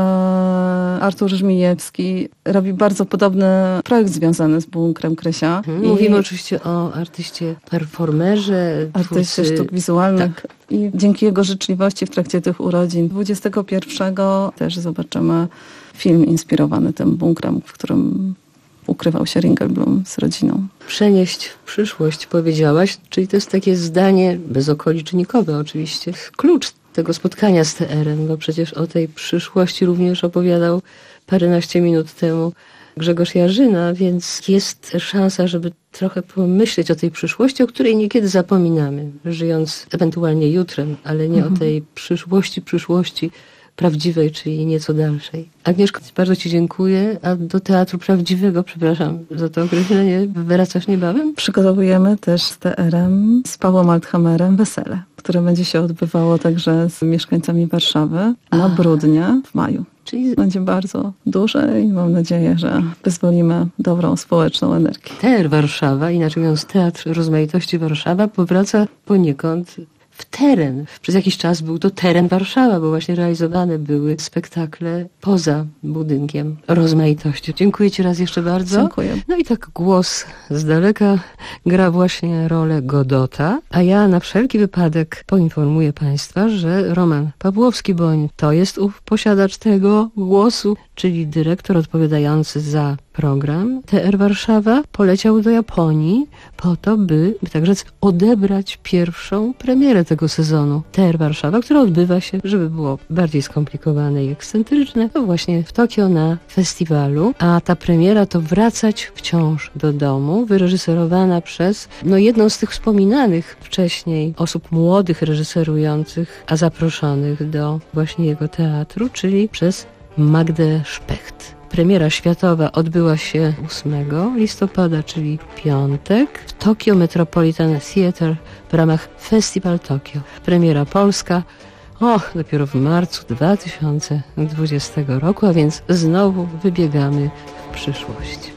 Artur Żmijewski robi bardzo podobny projekt związany z bunkrem Krysia. Hmm, mówimy I... oczywiście o artyście performerze, artyście twórcy... sztuk wizualnych. Tak. I dzięki jego życzliwości w trakcie tych urodzin dwudziestego pierwszego też zobaczymy film inspirowany tym bunkrem, w którym ukrywał się Ringelblum z rodziną. Przenieść w przyszłość, powiedziałaś, czyli to jest takie zdanie bezokolicznikowe oczywiście. Klucz tego spotkania z T R-em, bo przecież o tej przyszłości również opowiadał paręnaście minut temu Grzegorz Jarzyna, więc jest szansa, żeby trochę pomyśleć o tej przyszłości, o której niekiedy zapominamy, żyjąc ewentualnie jutrem, ale nie mhm. o tej przyszłości, przyszłości prawdziwej, czyli nieco dalszej. Agnieszko, bardzo Ci dziękuję, a do Teatru Prawdziwego, przepraszam za to określenie, wracasz niebawem? Przygotowujemy też z T R-em, z Pawłem Althammerem wesele, które będzie się odbywało także z mieszkańcami Warszawy na Brudnie w maju. Czyli będzie bardzo duże i mam nadzieję, że wyzwolimy dobrą społeczną energię. T R Warszawa, inaczej mówiąc Teatr Rozmaitości Warszawa, powraca poniekąd w teren. Przez jakiś czas był to teren Warszawa, bo właśnie realizowane były spektakle poza budynkiem rozmaitości. Dziękuję Ci raz jeszcze bardzo. Dziękuję. No i tak głos z daleka gra właśnie rolę Godota, a ja na wszelki wypadek poinformuję Państwa, że Roman Pawłowski, bo to jest ów posiadacz tego głosu, czyli dyrektor odpowiadający za program T R Warszawa, poleciał do Japonii po to, by, by tak rzec, odebrać pierwszą premierę tego sezonu T R Warszawa, która odbywa się, żeby było bardziej skomplikowane i ekscentryczne, to właśnie w Tokio na festiwalu, a ta premiera to Wracać wciąż do domu, wyreżyserowana przez no jedną z tych wspominanych wcześniej osób młodych reżyserujących, a zaproszonych do właśnie jego teatru, czyli przez Magdę Specht. Premiera światowa odbyła się ósmego listopada, czyli piątek, w Tokyo Metropolitan Theatre w ramach Festival Tokio. Premiera polska, o, dopiero w marcu dwa tysiące dwudziestego roku, a więc znowu wybiegamy w przyszłość.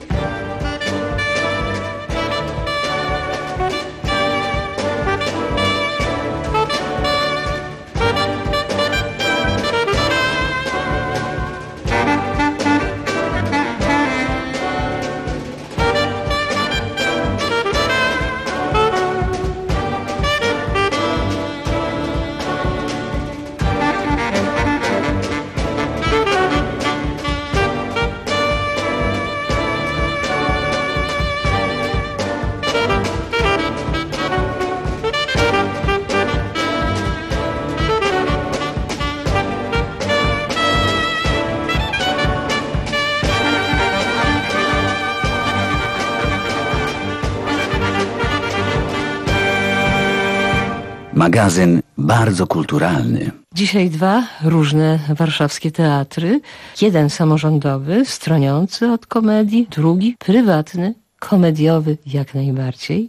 Magazyn bardzo kulturalny. Dzisiaj dwa różne warszawskie teatry. Jeden samorządowy, stroniący od komedii, drugi prywatny, komediowy jak najbardziej.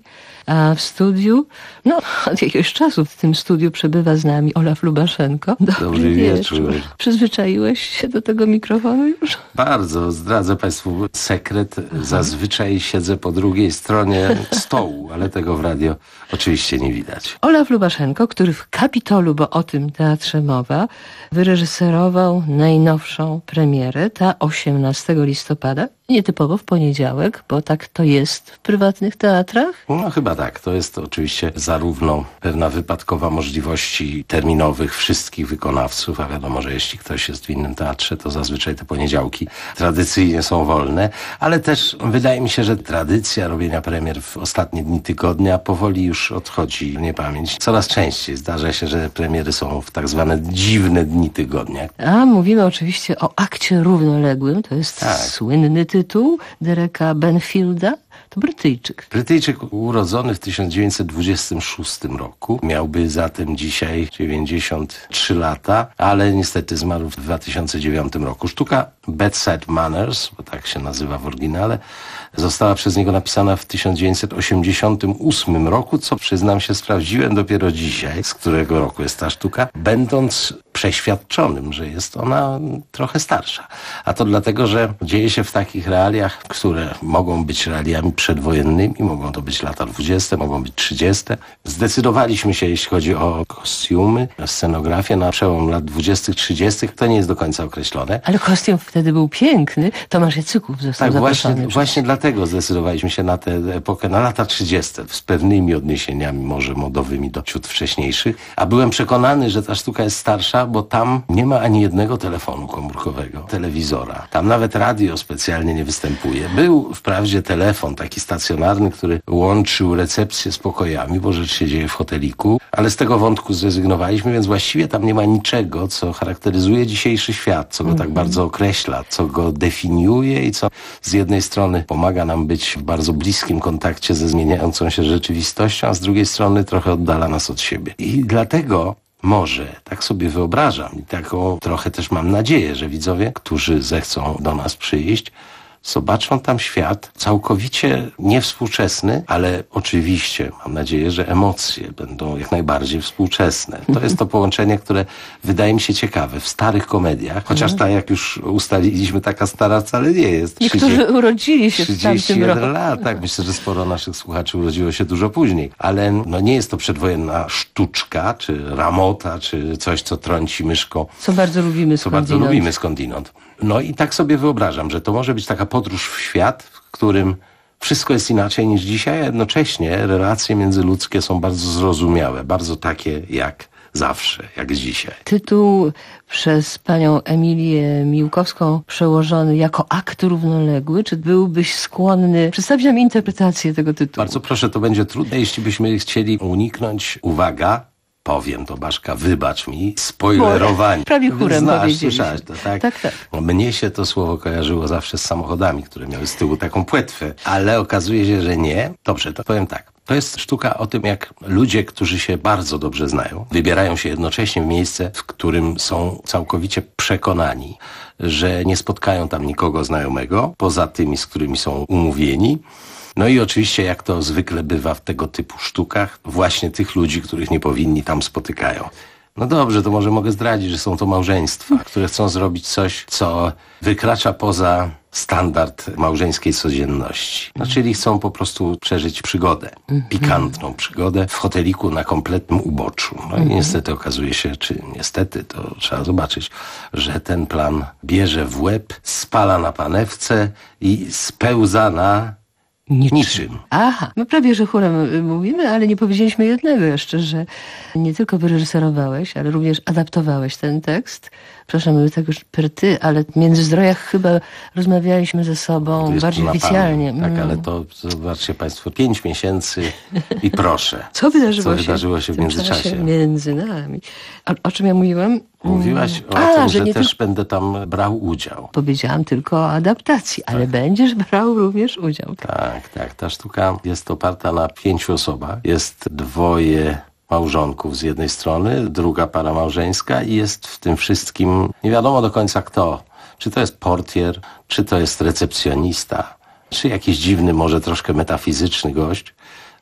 A w studiu, no od jakiegoś czasu w tym studiu przebywa z nami Olaf Lubaszenko. Dobry, Dobry wieczór. wieczór. Przyzwyczaiłeś się do tego mikrofonu już? Bardzo. Zdradzę Państwu sekret. Aha. Zazwyczaj siedzę po drugiej stronie stołu, ale tego w radio oczywiście nie widać. Olaf Lubaszenko, który w Kapitolu, bo o tym teatrze mowa, wyreżyserował najnowszą premierę, ta osiemnastego listopada. Nietypowo w poniedziałek, bo tak to jest w prywatnych teatrach? No chyba tak. To jest oczywiście zarówno pewna wypadkowa możliwości terminowych wszystkich wykonawców, a wiadomo, że jeśli ktoś jest w innym teatrze, to zazwyczaj te poniedziałki tradycyjnie są wolne, ale też wydaje mi się, że tradycja robienia premier w ostatnie dni tygodnia powoli już odchodzi w niepamięć. Coraz częściej zdarza się, że premiery są w tak zwane dziwne dni tygodnia. A mówimy oczywiście o Akcie równoległym, to jest tak. słynny tytuł Dereka Benfielda. To Brytyjczyk. Brytyjczyk urodzony w tysiąc dziewięćset dwudziestym szóstym roku. Miałby zatem dzisiaj dziewięćdziesiąt trzy lata, ale niestety zmarł w dwa tysiące dziewiątym roku. Sztuka Bedside Manners, bo tak się nazywa w oryginale, została przez niego napisana w tysiąc dziewięćset osiemdziesiątym ósmym roku, co przyznam się sprawdziłem dopiero dzisiaj, z którego roku jest ta sztuka, będąc przeświadczonym, że jest ona trochę starsza. A to dlatego, że dzieje się w takich realiach, które mogą być realiami przedwojennymi, mogą to być lata dwudzieste, mogą być trzydzieste. Zdecydowaliśmy się, jeśli chodzi o kostiumy, scenografię na przełom lat dwudziestych, trzydziestych. To nie jest do końca określone. Ale kostium wtedy był piękny. Tomasz Jacyków został tak, zaproszony. Właśnie, właśnie dlatego zdecydowaliśmy się na tę epokę, na lata trzydzieste, z pewnymi odniesieniami może modowymi do ciut wcześniejszych. A byłem przekonany, że ta sztuka jest starsza, bo tam nie ma ani jednego telefonu komórkowego, telewizora. Tam nawet radio specjalnie nie występuje. Był wprawdzie telefon taki stacjonarny, który łączył recepcję z pokojami, bo rzecz się dzieje w hoteliku, ale z tego wątku zrezygnowaliśmy, więc właściwie tam nie ma niczego, co charakteryzuje dzisiejszy świat, co go mm-hmm. tak bardzo określa, co go definiuje i co z jednej strony pomaga nam być w bardzo bliskim kontakcie ze zmieniającą się rzeczywistością, a z drugiej strony trochę oddala nas od siebie. I dlatego może, tak sobie wyobrażam i taką trochę też mam nadzieję, że widzowie, którzy zechcą do nas przyjść, zobaczą tam świat całkowicie niewspółczesny, ale oczywiście mam nadzieję, że emocje będą jak najbardziej współczesne. To jest to połączenie, które wydaje mi się ciekawe w starych komediach, chociaż ta, jak już ustaliliśmy, taka stara wcale nie jest. Niektórzy urodzili się w tamtym roku. trzydzieści jeden lat, tak. Myślę, że sporo naszych słuchaczy urodziło się dużo później. Ale no nie jest to przedwojenna sztuczka, czy ramota, czy coś, co trąci myszką. Co bardzo lubimy skądinąd. Co bardzo lubimy skądinąd. No i tak sobie wyobrażam, że to może być taka podróż w świat, w którym wszystko jest inaczej niż dzisiaj, a jednocześnie relacje międzyludzkie są bardzo zrozumiałe, bardzo takie jak zawsze, jak dzisiaj. Tytuł przez panią Emilię Miłkowską przełożony jako akt równoległy. Czy byłbyś skłonny przedstawić nam interpretację tego tytułu? Bardzo proszę, to będzie trudne, jeśli byśmy chcieli uniknąć, uwaga, powiem to, Baszka, wybacz mi, spoilerowanie. Prawie chórem Znasz, powiedzieliśmy. Słyszałaś to, tak? Tak, tak. Mnie się to słowo kojarzyło zawsze z samochodami, które miały z tyłu taką płetwę, ale okazuje się, że nie. Dobrze, to powiem tak. To jest sztuka o tym, jak ludzie, którzy się bardzo dobrze znają, wybierają się jednocześnie w miejsce, w którym są całkowicie przekonani, że nie spotkają tam nikogo znajomego, poza tymi, z którymi są umówieni. No i oczywiście, jak to zwykle bywa w tego typu sztukach, właśnie tych ludzi, których nie powinni tam spotykają. No dobrze, to może mogę zdradzić, że są to małżeństwa, które chcą zrobić coś, co wykracza poza standard małżeńskiej codzienności. No, czyli chcą po prostu przeżyć przygodę, pikantną przygodę w hoteliku na kompletnym uboczu. No i niestety okazuje się, czy niestety, to trzeba zobaczyć, że ten plan bierze w łeb, spala na panewce i spełza na Niczym. Niczym. Aha, my prawie że chórem mówimy, ale nie powiedzieliśmy jednego jeszcze, że nie tylko wyreżyserowałeś, ale również adaptowałeś ten tekst. Przepraszam, my tak już per ty, ale w Międzyzdrojach chyba rozmawialiśmy ze sobą no bardziej oficjalnie. Tak, mm. ale to zobaczcie Państwo, pięć miesięcy i proszę. Co wydarzyło co się, wydarzyło się w międzyczasie? Między nami. O, o czym ja mówiłam? Mówiłaś o A, tym, że, że nie też tylko... będę tam brał udział. Powiedziałam tylko o adaptacji, ale tak. będziesz brał również udział. Tak, tak. Ta sztuka jest oparta na pięciu osobach. Jest dwoje małżonków z jednej strony, druga para małżeńska i jest w tym wszystkim nie wiadomo do końca kto. Czy to jest portier, czy to jest recepcjonista, czy jakiś dziwny, może troszkę metafizyczny gość.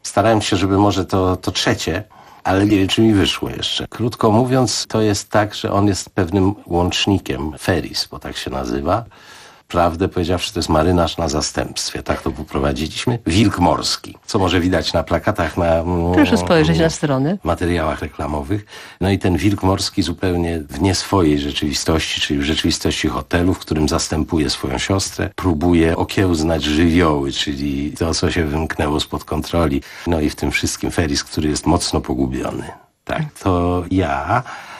Starałem się, żeby może to, to trzecie, ale nie wiem, czy mi wyszło jeszcze. Krótko mówiąc, to jest tak, że on jest pewnym łącznikiem, Ferris, bo tak się nazywa. Prawdę powiedziawszy, to jest marynarz na zastępstwie. Tak to poprowadziliśmy. Wilk morski, co może widać na plakatach, na mm, Proszę spojrzeć na stronę. materiałach reklamowych. No i ten wilk morski zupełnie w nie swojej rzeczywistości, czyli w rzeczywistości hotelu, w którym zastępuje swoją siostrę, próbuje okiełznać żywioły, czyli to, co się wymknęło spod kontroli. No i w tym wszystkim Ferris, który jest mocno pogubiony. Tak, to ja...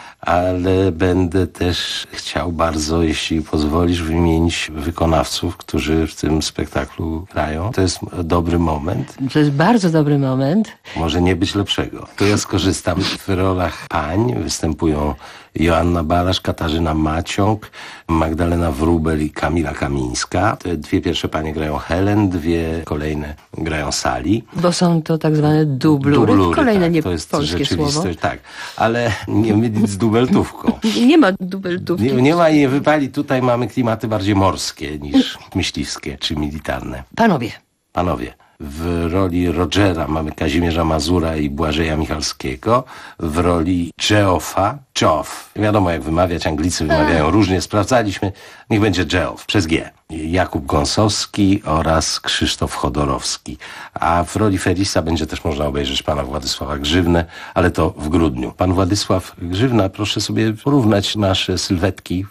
ale będę też chciał bardzo, jeśli pozwolisz, wymienić wykonawców, którzy w tym spektaklu grają. To jest dobry moment. To jest bardzo dobry moment. Może nie być lepszego. To ja skorzystam. W rolach pań występują Joanna Balasz, Katarzyna Maciąg, Magdalena Wróbel i Kamila Kamińska. Te dwie pierwsze panie grają Helen, dwie kolejne grają Sali. Bo są to tak zwane dublury. Dublury Kolejne tak, nie to jest polskie słowo. Tak, ale nie mylić z dubeltówką. Nie, nie ma dubeltówki. Nie, nie ma i nie wypali. Tutaj mamy klimaty bardziej morskie niż myśliwskie czy militarne. Panowie. Panowie. W roli Rogera mamy Kazimierza Mazura i Błażeja Michalskiego. W roli Geoffa, Geoff. Wiadomo jak wymawiać, Anglicy wymawiają różnie. Sprawdzaliśmy. Niech będzie Geoff, przez G. Jakub Gąsowski oraz Krzysztof Chodorowski. A w roli Ferrisa będzie też można obejrzeć pana Władysława Grzywnę, ale to w grudniu. Pan Władysław Grzywna, proszę sobie porównać nasze sylwetki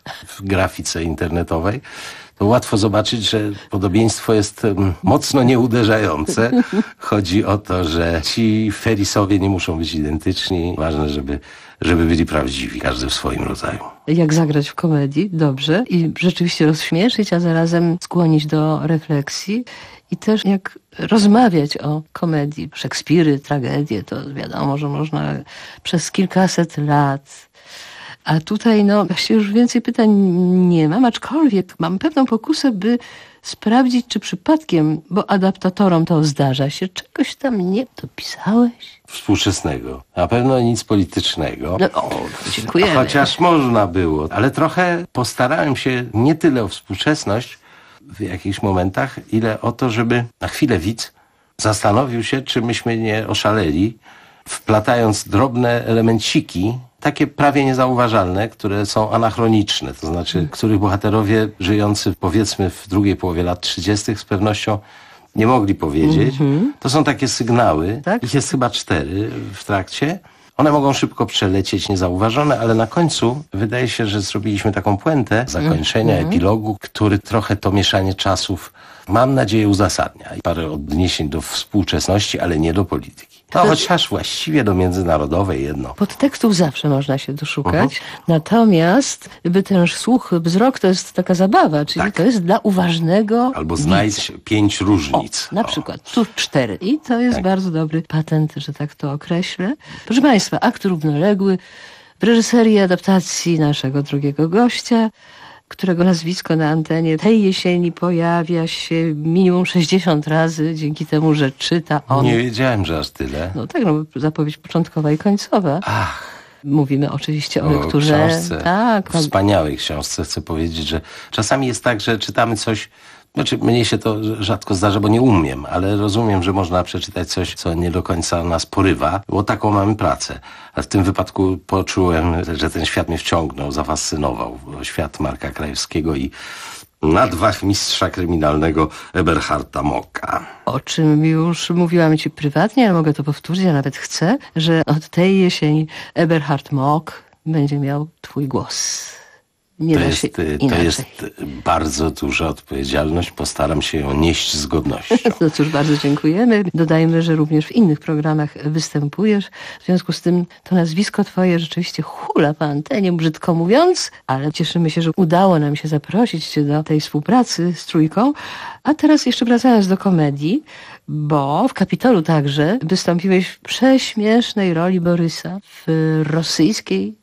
w grafice internetowej. To łatwo zobaczyć, że podobieństwo jest um, mocno nieuderzające. Chodzi o to, że ci Ferrisowie nie muszą być identyczni. Ważne, żeby, żeby byli prawdziwi, każdy w swoim rodzaju. Jak zagrać w komedii, dobrze, i rzeczywiście rozśmieszyć, a zarazem skłonić do refleksji. I też jak rozmawiać o komedii, Szekspiry, tragedie, to wiadomo, że można przez kilkaset lat. A tutaj, no, właściwie już więcej pytań nie mam, aczkolwiek mam pewną pokusę, by sprawdzić, czy przypadkiem, bo adaptatorom to zdarza się, czegoś tam nie dopisałeś? Współczesnego. Na pewno nic politycznego. No, o, dziękujemy. Chociaż można było. Ale trochę postarałem się nie tyle o współczesność w jakichś momentach, ile o to, żeby na chwilę widz zastanowił się, czy myśmy nie oszaleli, wplatając drobne elemenciki, takie prawie niezauważalne, które są anachroniczne, to znaczy, których bohaterowie żyjący powiedzmy w drugiej połowie lat trzydziestych z pewnością nie mogli powiedzieć. Mm-hmm. To są takie sygnały, tak? Ich jest chyba cztery w trakcie. One mogą szybko przelecieć niezauważone, ale na końcu wydaje się, że zrobiliśmy taką puentę zakończenia, mm-hmm. epilogu, który trochę to mieszanie czasów, mam nadzieję, uzasadnia. I parę odniesień do współczesności, ale nie do polityki. No, chociaż właściwie do międzynarodowej jedno. Podtekstów zawsze można się doszukać. Uh-huh. Natomiast by ten słuch, wzrok to jest taka zabawa, czyli tak. To jest dla uważnego albo znajdź widza. Pięć różnic. O, na przykład, tu cztery. I to jest tak. Bardzo dobry patent, że tak to określę. Proszę Państwa, akt równoległy w reżyserii adaptacji naszego drugiego gościa, którego nazwisko na antenie tej jesieni pojawia się minimum sześćdziesiąt razy, dzięki temu, że czyta on. Nie wiedziałem, że aż tyle. No tak, no zapowiedź początkowa i końcowa. Ach. Mówimy oczywiście o, o lekturze. Książce. Tak. Wspaniałej książce. Chcę powiedzieć, że czasami jest tak, że czytamy coś. Znaczy, mnie się to rzadko zdarza, bo nie umiem, ale rozumiem, że można przeczytać coś, co nie do końca nas porywa, bo taką mamy pracę. A w tym wypadku poczułem, że ten świat mnie wciągnął, zafascynował. Świat Marka Krajewskiego i nadwachmistrza kryminalnego Eberharda Mocka. O czym już mówiłam ci prywatnie, ale mogę to powtórzyć, ja nawet chcę, że od tej jesieni Eberhard Mock będzie miał twój głos. Nie to, da jest, się to jest bardzo duża odpowiedzialność. Postaram się ją nieść z godnością. No cóż, bardzo dziękujemy. Dodajmy, że również w innych programach występujesz. W związku z tym to nazwisko twoje rzeczywiście hula po antenie, brzydko mówiąc, ale cieszymy się, że udało nam się zaprosić cię do tej współpracy z Trójką. A teraz jeszcze wracając do komedii, bo w Kapitolu także wystąpiłeś w prześmiesznej roli Borysa w rosyjskiej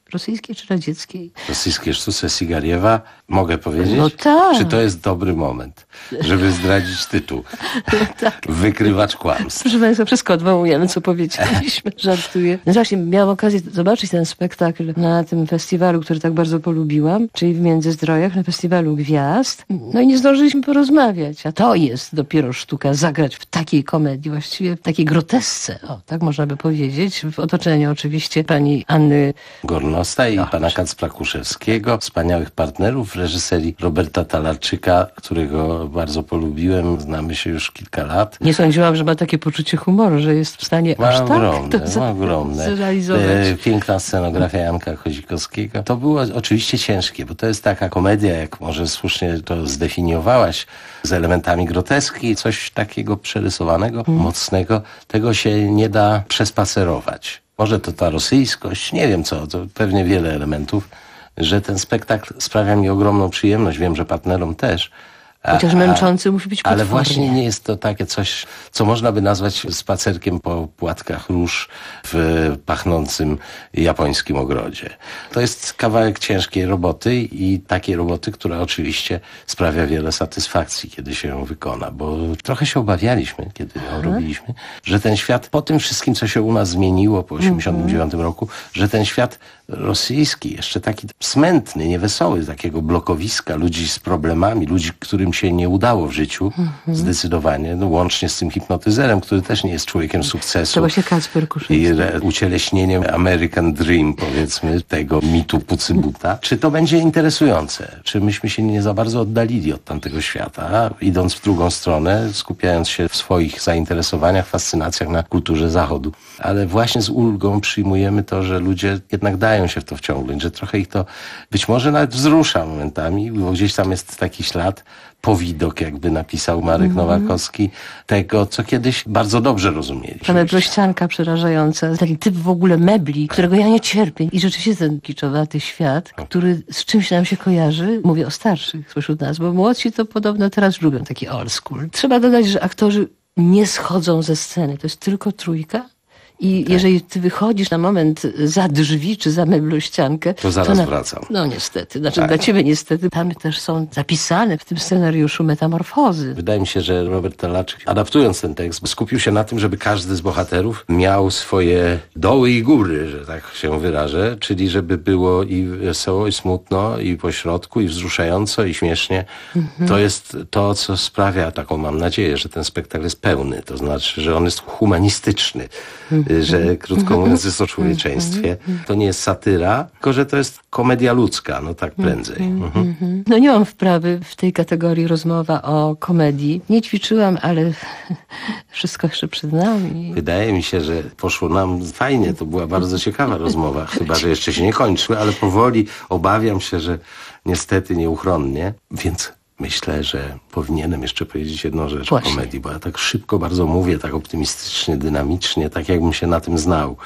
rosyjskiej czy radzieckiej? Rosyjskie sztuce Sigariewa, mogę powiedzieć? No tak. Czy to jest dobry moment, żeby zdradzić tytuł? Tak. Wykrywacz kłamstw. Proszę Państwa, wszystko odwołujemy, co powiedzieliśmy. Żartuję. No właśnie, miałam okazję zobaczyć ten spektakl na tym festiwalu, który tak bardzo polubiłam, czyli w Międzyzdrojach, na Festiwalu Gwiazd. No i nie zdążyliśmy porozmawiać, a to jest dopiero sztuka zagrać w takiej komedii, właściwie w takiej grotesce, o, tak można by powiedzieć, w otoczeniu oczywiście pani Anny Gornosta i pana Kacpra Kuszewskiego, wspaniałych partnerów w reżyserii Roberta Talarczyka, którego bardzo polubiłem, znamy się już kilka lat. Nie sądziłam, że ma takie poczucie humoru, że jest w stanie ma aż ogromne, tak to ma ogromne. zrealizować. E, piękna scenografia Janka Kozikowskiego. To było oczywiście ciężkie, bo to jest taka komedia, jak może słusznie to zdefiniowałaś, z elementami groteski, coś takiego przerysowanego, hmm. mocnego. Tego się nie da przespacerować. Może to ta rosyjskość, nie wiem co, to pewnie wiele elementów, że ten spektakl sprawia mi ogromną przyjemność, wiem, że partnerom też. Chociaż męczący musi być potwornie. Ale właśnie nie jest to takie coś, co można by nazwać spacerkiem po płatkach róż w pachnącym japońskim ogrodzie. To jest kawałek ciężkiej roboty i takiej roboty, która oczywiście sprawia wiele satysfakcji, kiedy się ją wykona, bo trochę się obawialiśmy, kiedy ją Aha. robiliśmy, że ten świat, po tym wszystkim, co się u nas zmieniło po osiemdziesiątym dziewiątym mm-hmm. roku, że ten świat rosyjski, jeszcze taki smętny, niewesoły, takiego blokowiska, ludzi z problemami, ludzi, którym się nie udało w życiu, mm-hmm. zdecydowanie, no, łącznie z tym hipnotyzerem, który też nie jest człowiekiem sukcesu. To właśnie Kacper Kuszewski. I re- ucieleśnieniem American Dream, powiedzmy, tego mitu Pucybuta. Czy to będzie interesujące? Czy myśmy się nie za bardzo oddalili od tamtego świata, idąc w drugą stronę, skupiając się w swoich zainteresowaniach, fascynacjach na kulturze Zachodu? Ale właśnie z ulgą przyjmujemy to, że ludzie jednak dają się w to wciągnąć, że trochę ich to być może nawet wzrusza momentami, bo gdzieś tam jest taki ślad, powidok, jakby napisał Marek mm-hmm. Nowakowski, tego, co kiedyś bardzo dobrze rozumieli. Ta meblościanka przerażająca, ten typ w ogóle mebli, którego ja nie cierpię. I rzeczywiście ten kiczowaty świat, który z czymś nam się kojarzy, mówię o starszych spośród nas, bo młodsi to podobno teraz lubią taki old school. Trzeba dodać, że aktorzy nie schodzą ze sceny. To jest tylko trójka. I tak. jeżeli ty wychodzisz na moment za drzwi czy za meblościankę, to zaraz to na... wracam. No niestety. Znaczy tak. dla ciebie niestety. Tam też są zapisane w tym scenariuszu metamorfozy. Wydaje mi się, że Robert Talarczyk, adaptując ten tekst, skupił się na tym, żeby każdy z bohaterów miał swoje doły i góry, że tak się wyrażę, czyli żeby było i wesoło, i smutno, i pośrodku, i wzruszająco, i śmiesznie. Mhm. To jest to, co sprawia, taką mam nadzieję, że ten spektakl jest pełny. To znaczy, że on jest humanistyczny. Mhm. że krótko mówiąc jest o człowieczeństwie. To nie jest satyra, tylko że to jest komedia ludzka, no tak prędzej. Mhm. No nie mam wprawy w tej kategorii rozmowa o komedii. Nie ćwiczyłam, ale wszystko jeszcze przed nami. Wydaje mi się, że poszło nam fajnie, to była bardzo ciekawa rozmowa, chyba że jeszcze się nie kończy, ale powoli obawiam się, że niestety nieuchronnie, więc myślę, że powinienem jeszcze powiedzieć jedną rzecz Właśnie. o komedii, bo ja tak szybko bardzo mówię, tak optymistycznie, dynamicznie, tak jakbym się na tym znał.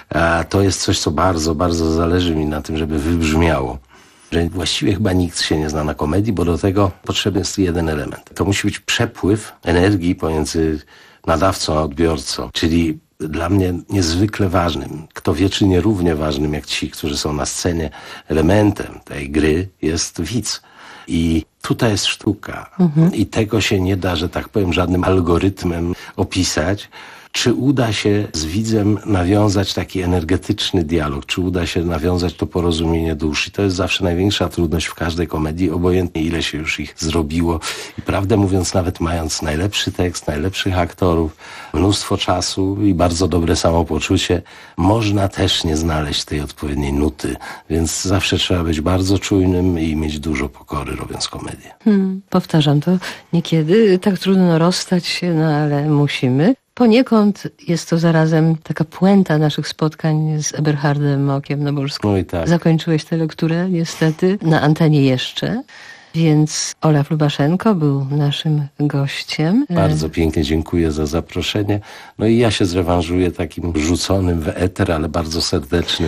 A to jest coś, co bardzo, bardzo zależy mi na tym, żeby wybrzmiało. Że właściwie chyba nikt się nie zna na komedii, bo do tego potrzebny jest jeden element. To musi być przepływ energii pomiędzy nadawcą a odbiorcą, czyli dla mnie niezwykle ważnym, kto wie, czy nie równie ważnym jak ci, którzy są na scenie, elementem tej gry jest widz. I tutaj jest sztuka. Mhm. I tego się nie da, że tak powiem, żadnym algorytmem opisać. Czy uda się z widzem nawiązać taki energetyczny dialog? Czy uda się nawiązać to porozumienie dusz? I to jest zawsze największa trudność w każdej komedii, obojętnie ile się już ich zrobiło. I prawdę mówiąc, nawet mając najlepszy tekst, najlepszych aktorów, mnóstwo czasu i bardzo dobre samopoczucie, można też nie znaleźć tej odpowiedniej nuty. Więc zawsze trzeba być bardzo czujnym i mieć dużo pokory, robiąc komedię. Hmm, powtarzam to niekiedy. Tak trudno rozstać się, no ale musimy. Poniekąd jest to zarazem taka puenta naszych spotkań z Eberhardem Mokiem Noburskim. No i tak. Zakończyłeś tę lekturę niestety, na antenie jeszcze, więc Olaf Lubaszenko był naszym gościem. Bardzo pięknie dziękuję za zaproszenie. No i ja się zrewanżuję takim rzuconym w eter, ale bardzo serdecznym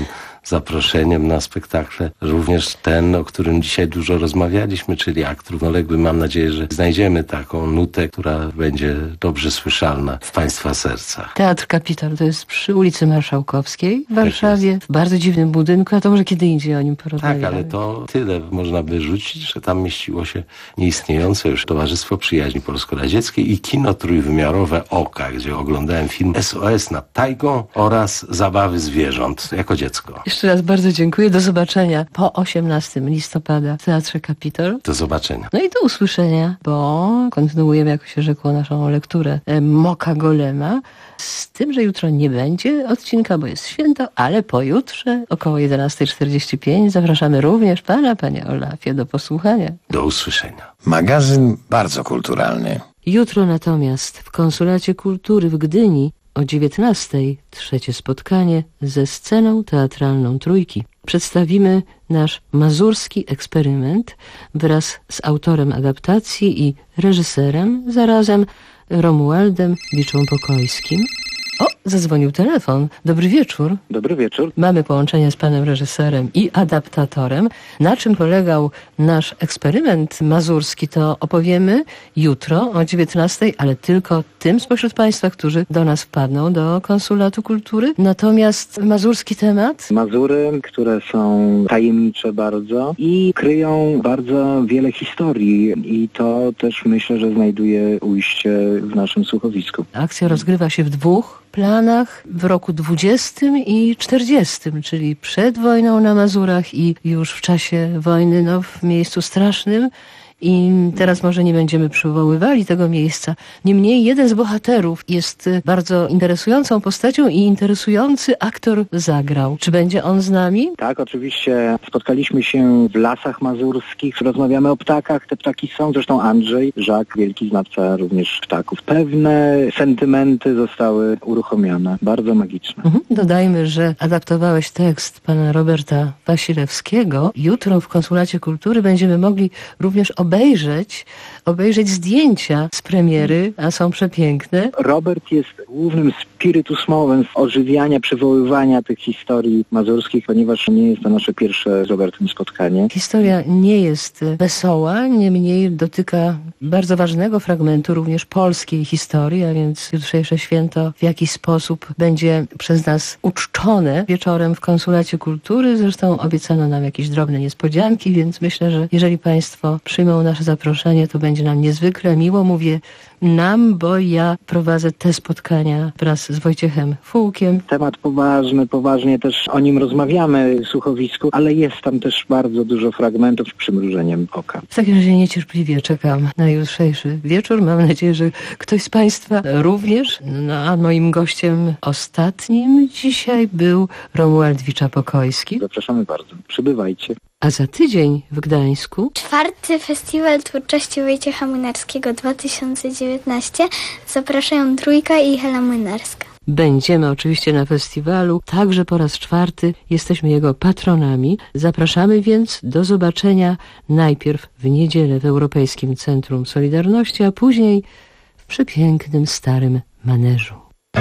zaproszeniem na spektakle. Również ten, o którym dzisiaj dużo rozmawialiśmy, czyli akt równoległy. Mam nadzieję, że znajdziemy taką nutę, która będzie dobrze słyszalna w Państwa sercach. Teatr Kapitol to jest przy ulicy Marszałkowskiej w Warszawie, w bardzo dziwnym budynku, a to może kiedy indziej o nim porozmawiamy. Tak, ale to tyle można by rzucić, że tam mieściło się nieistniejące już Towarzystwo Przyjaźni Polsko-Radzieckiej i kino trójwymiarowe Oka, gdzie oglądałem film S O S nad tajgą oraz Zabawy zwierząt jako dziecko. Jeszcze raz bardzo dziękuję. Do zobaczenia po osiemnastego listopada w Teatrze Kapitol. Do zobaczenia. No i do usłyszenia, bo kontynuujemy, jak się rzekło, naszą lekturę Moka Golema. Z tym, że jutro nie będzie odcinka, bo jest święto, ale pojutrze około jedenasta czterdzieści pięć zapraszamy również pana, panie Olafie, do posłuchania. Do usłyszenia. Magazyn bardzo kulturalny. Jutro natomiast w Konsulacie Kultury w Gdyni o dziewiętnastej trzecie spotkanie ze sceną teatralną Trójki. Przedstawimy nasz mazurski eksperyment wraz z autorem adaptacji i reżyserem, zarazem Romualdem Wiczą-Pokojskim. O, zadzwonił telefon. Dobry wieczór. Dobry wieczór. Mamy połączenie z panem reżyserem i adaptatorem. Na czym polegał nasz eksperyment mazurski, to opowiemy jutro o dziewiętnastej, ale tylko tym spośród państwa, którzy do nas wpadną do Konsulatu Kultury. Natomiast mazurski temat? Mazury, które są tajemnicze bardzo i kryją bardzo wiele historii i to też myślę, że znajduje ujście w naszym słuchowisku. Akcja rozgrywa się w dwóch planach w roku dwudziestym i czterdziestym, czyli przed wojną na Mazurach i już w czasie wojny, no, w miejscu strasznym. I teraz może nie będziemy przywoływali tego miejsca. Niemniej jeden z bohaterów jest bardzo interesującą postacią i interesujący aktor zagrał. Czy będzie on z nami? Tak, oczywiście. Spotkaliśmy się w Lasach Mazurskich. Rozmawiamy o ptakach. Te ptaki są. Zresztą Andrzej Żak, wielki znawca również ptaków. Pewne sentymenty zostały uruchomione. Bardzo magiczne. Mhm. Dodajmy, że adaptowałeś tekst pana Roberta Wasilewskiego. Jutro w Konsulacie Kultury będziemy mogli również obejrzeć Obejrzeć, obejrzeć zdjęcia z premiery, a są przepiękne. Robert jest głównym spirytusmowym ożywiania, przywoływania tych historii mazurskich, ponieważ nie jest to nasze pierwsze z Robertem spotkanie. Historia nie jest wesoła, niemniej dotyka bardzo ważnego fragmentu również polskiej historii, a więc jutrzejsze święto w jakiś sposób będzie przez nas uczczone wieczorem w Konsulacie Kultury. Zresztą obiecano nam jakieś drobne niespodzianki, więc myślę, że jeżeli państwo przyjmą nasze zaproszenie, to będzie nam niezwykle miło. Mówię nam, bo ja prowadzę te spotkania wraz z Wojciechem Fułkiem. Temat poważny, poważnie też o nim rozmawiamy w słuchowisku, ale jest tam też bardzo dużo fragmentów z przymrużeniem oka. W takim razie niecierpliwie czekam na jutrzejszy wieczór. Mam nadzieję, że ktoś z państwa również. No, a moim gościem ostatnim dzisiaj był Romuald Wicza-Pokojski. Zapraszamy bardzo. Przybywajcie. A za tydzień w Gdańsku Czwarty Festiwal Twórczości Wojciecha Młynarskiego dwa tysiące dziewiętnaście. Zapraszają Trójka i Hela Młynarska. Będziemy oczywiście na festiwalu, także po raz czwarty jesteśmy jego patronami. Zapraszamy więc do zobaczenia najpierw w niedzielę w Europejskim Centrum Solidarności, a później w przepięknym Starym Maneżu.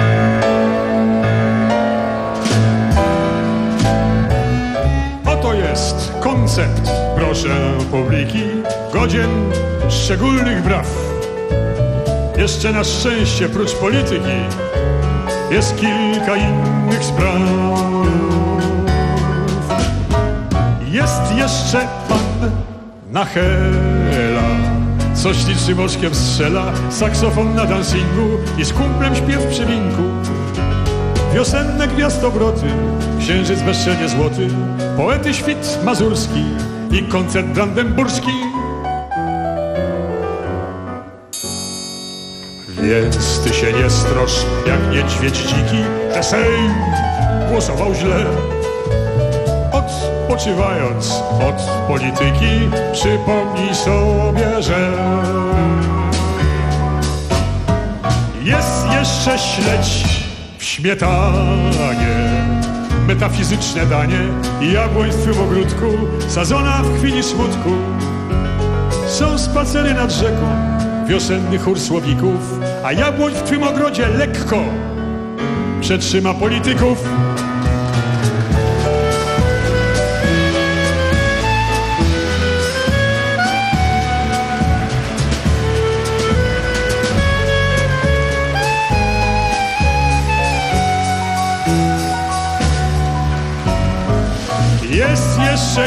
Oto jest koncept, proszę publiki, godzien szczególnych braw. Jeszcze na szczęście, prócz polityki, jest kilka innych spraw. Jest jeszcze pan Nachela, co ślicznym oczkiem strzela, saksofon na dancingu i z kumplem śpiew przy winku. Wiosenne gwiazdobroty, księżyc bezczelnie złoty, poety świt mazurski i koncert brandenburski. Więc ty się nie strosz jak niedźwiedź dziki, że Sejm głosował źle. Odpoczywając od polityki, przypomnij sobie, że jest jeszcze śledź w śmietanie, metafizyczne danie, jabłoń w twym ogródku, sadzona w chwili smutku. Są spacery nad rzeką, wiosenny chór słowików, a jabłoń w twym ogrodzie lekko przetrzyma polityków.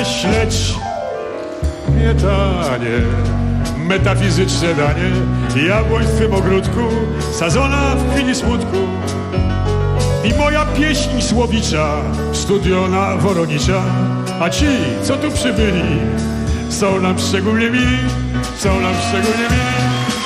śledź. Mietanie, metafizyczne danie, jabłoń w twym ogródku, sadzona w chwili smutku. I moja pieśń słowicza, studiona Woronicza, a ci, co tu przybyli, są nam szczególnie mili, są nam szczególnie mili.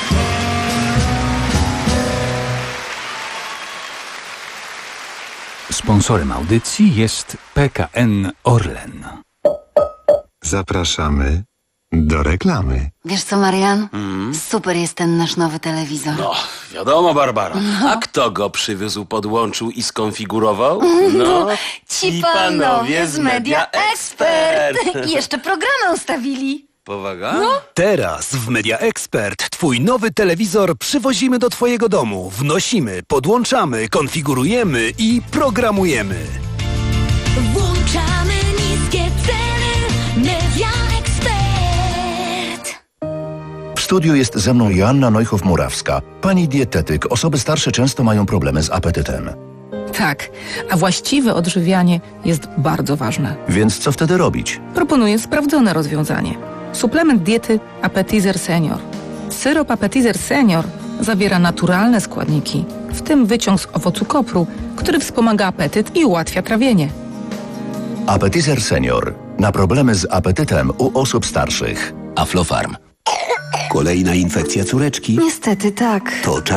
Sponsorem audycji jest P K N Orlen. Zapraszamy do reklamy. Wiesz co, Marian? Mm. Super jest ten nasz nowy telewizor. No, wiadomo, Barbara. A kto go przywiózł, podłączył i skonfigurował? No, ci panowie z Media Expert. I jeszcze programy ustawili. Powaga? No. Teraz w Media Expert twój nowy telewizor przywozimy do twojego domu. Wnosimy, podłączamy, konfigurujemy i programujemy. Włączamy niskie ceny. Media Expert. W studiu jest ze mną Joanna Neuchow-Murawska. Pani dietetyk, osoby starsze często mają problemy z apetytem. Tak, a właściwe odżywianie jest bardzo ważne. Więc co wtedy robić? Proponuję sprawdzone rozwiązanie. Suplement diety Appetizer Senior. Syrop Appetizer Senior zawiera naturalne składniki, w tym wyciąg z owocu kopru, który wspomaga apetyt i ułatwia trawienie. Appetizer Senior. Na problemy z apetytem u osób starszych. Aflofarm. Kolejna infekcja córeczki. Niestety tak. To czas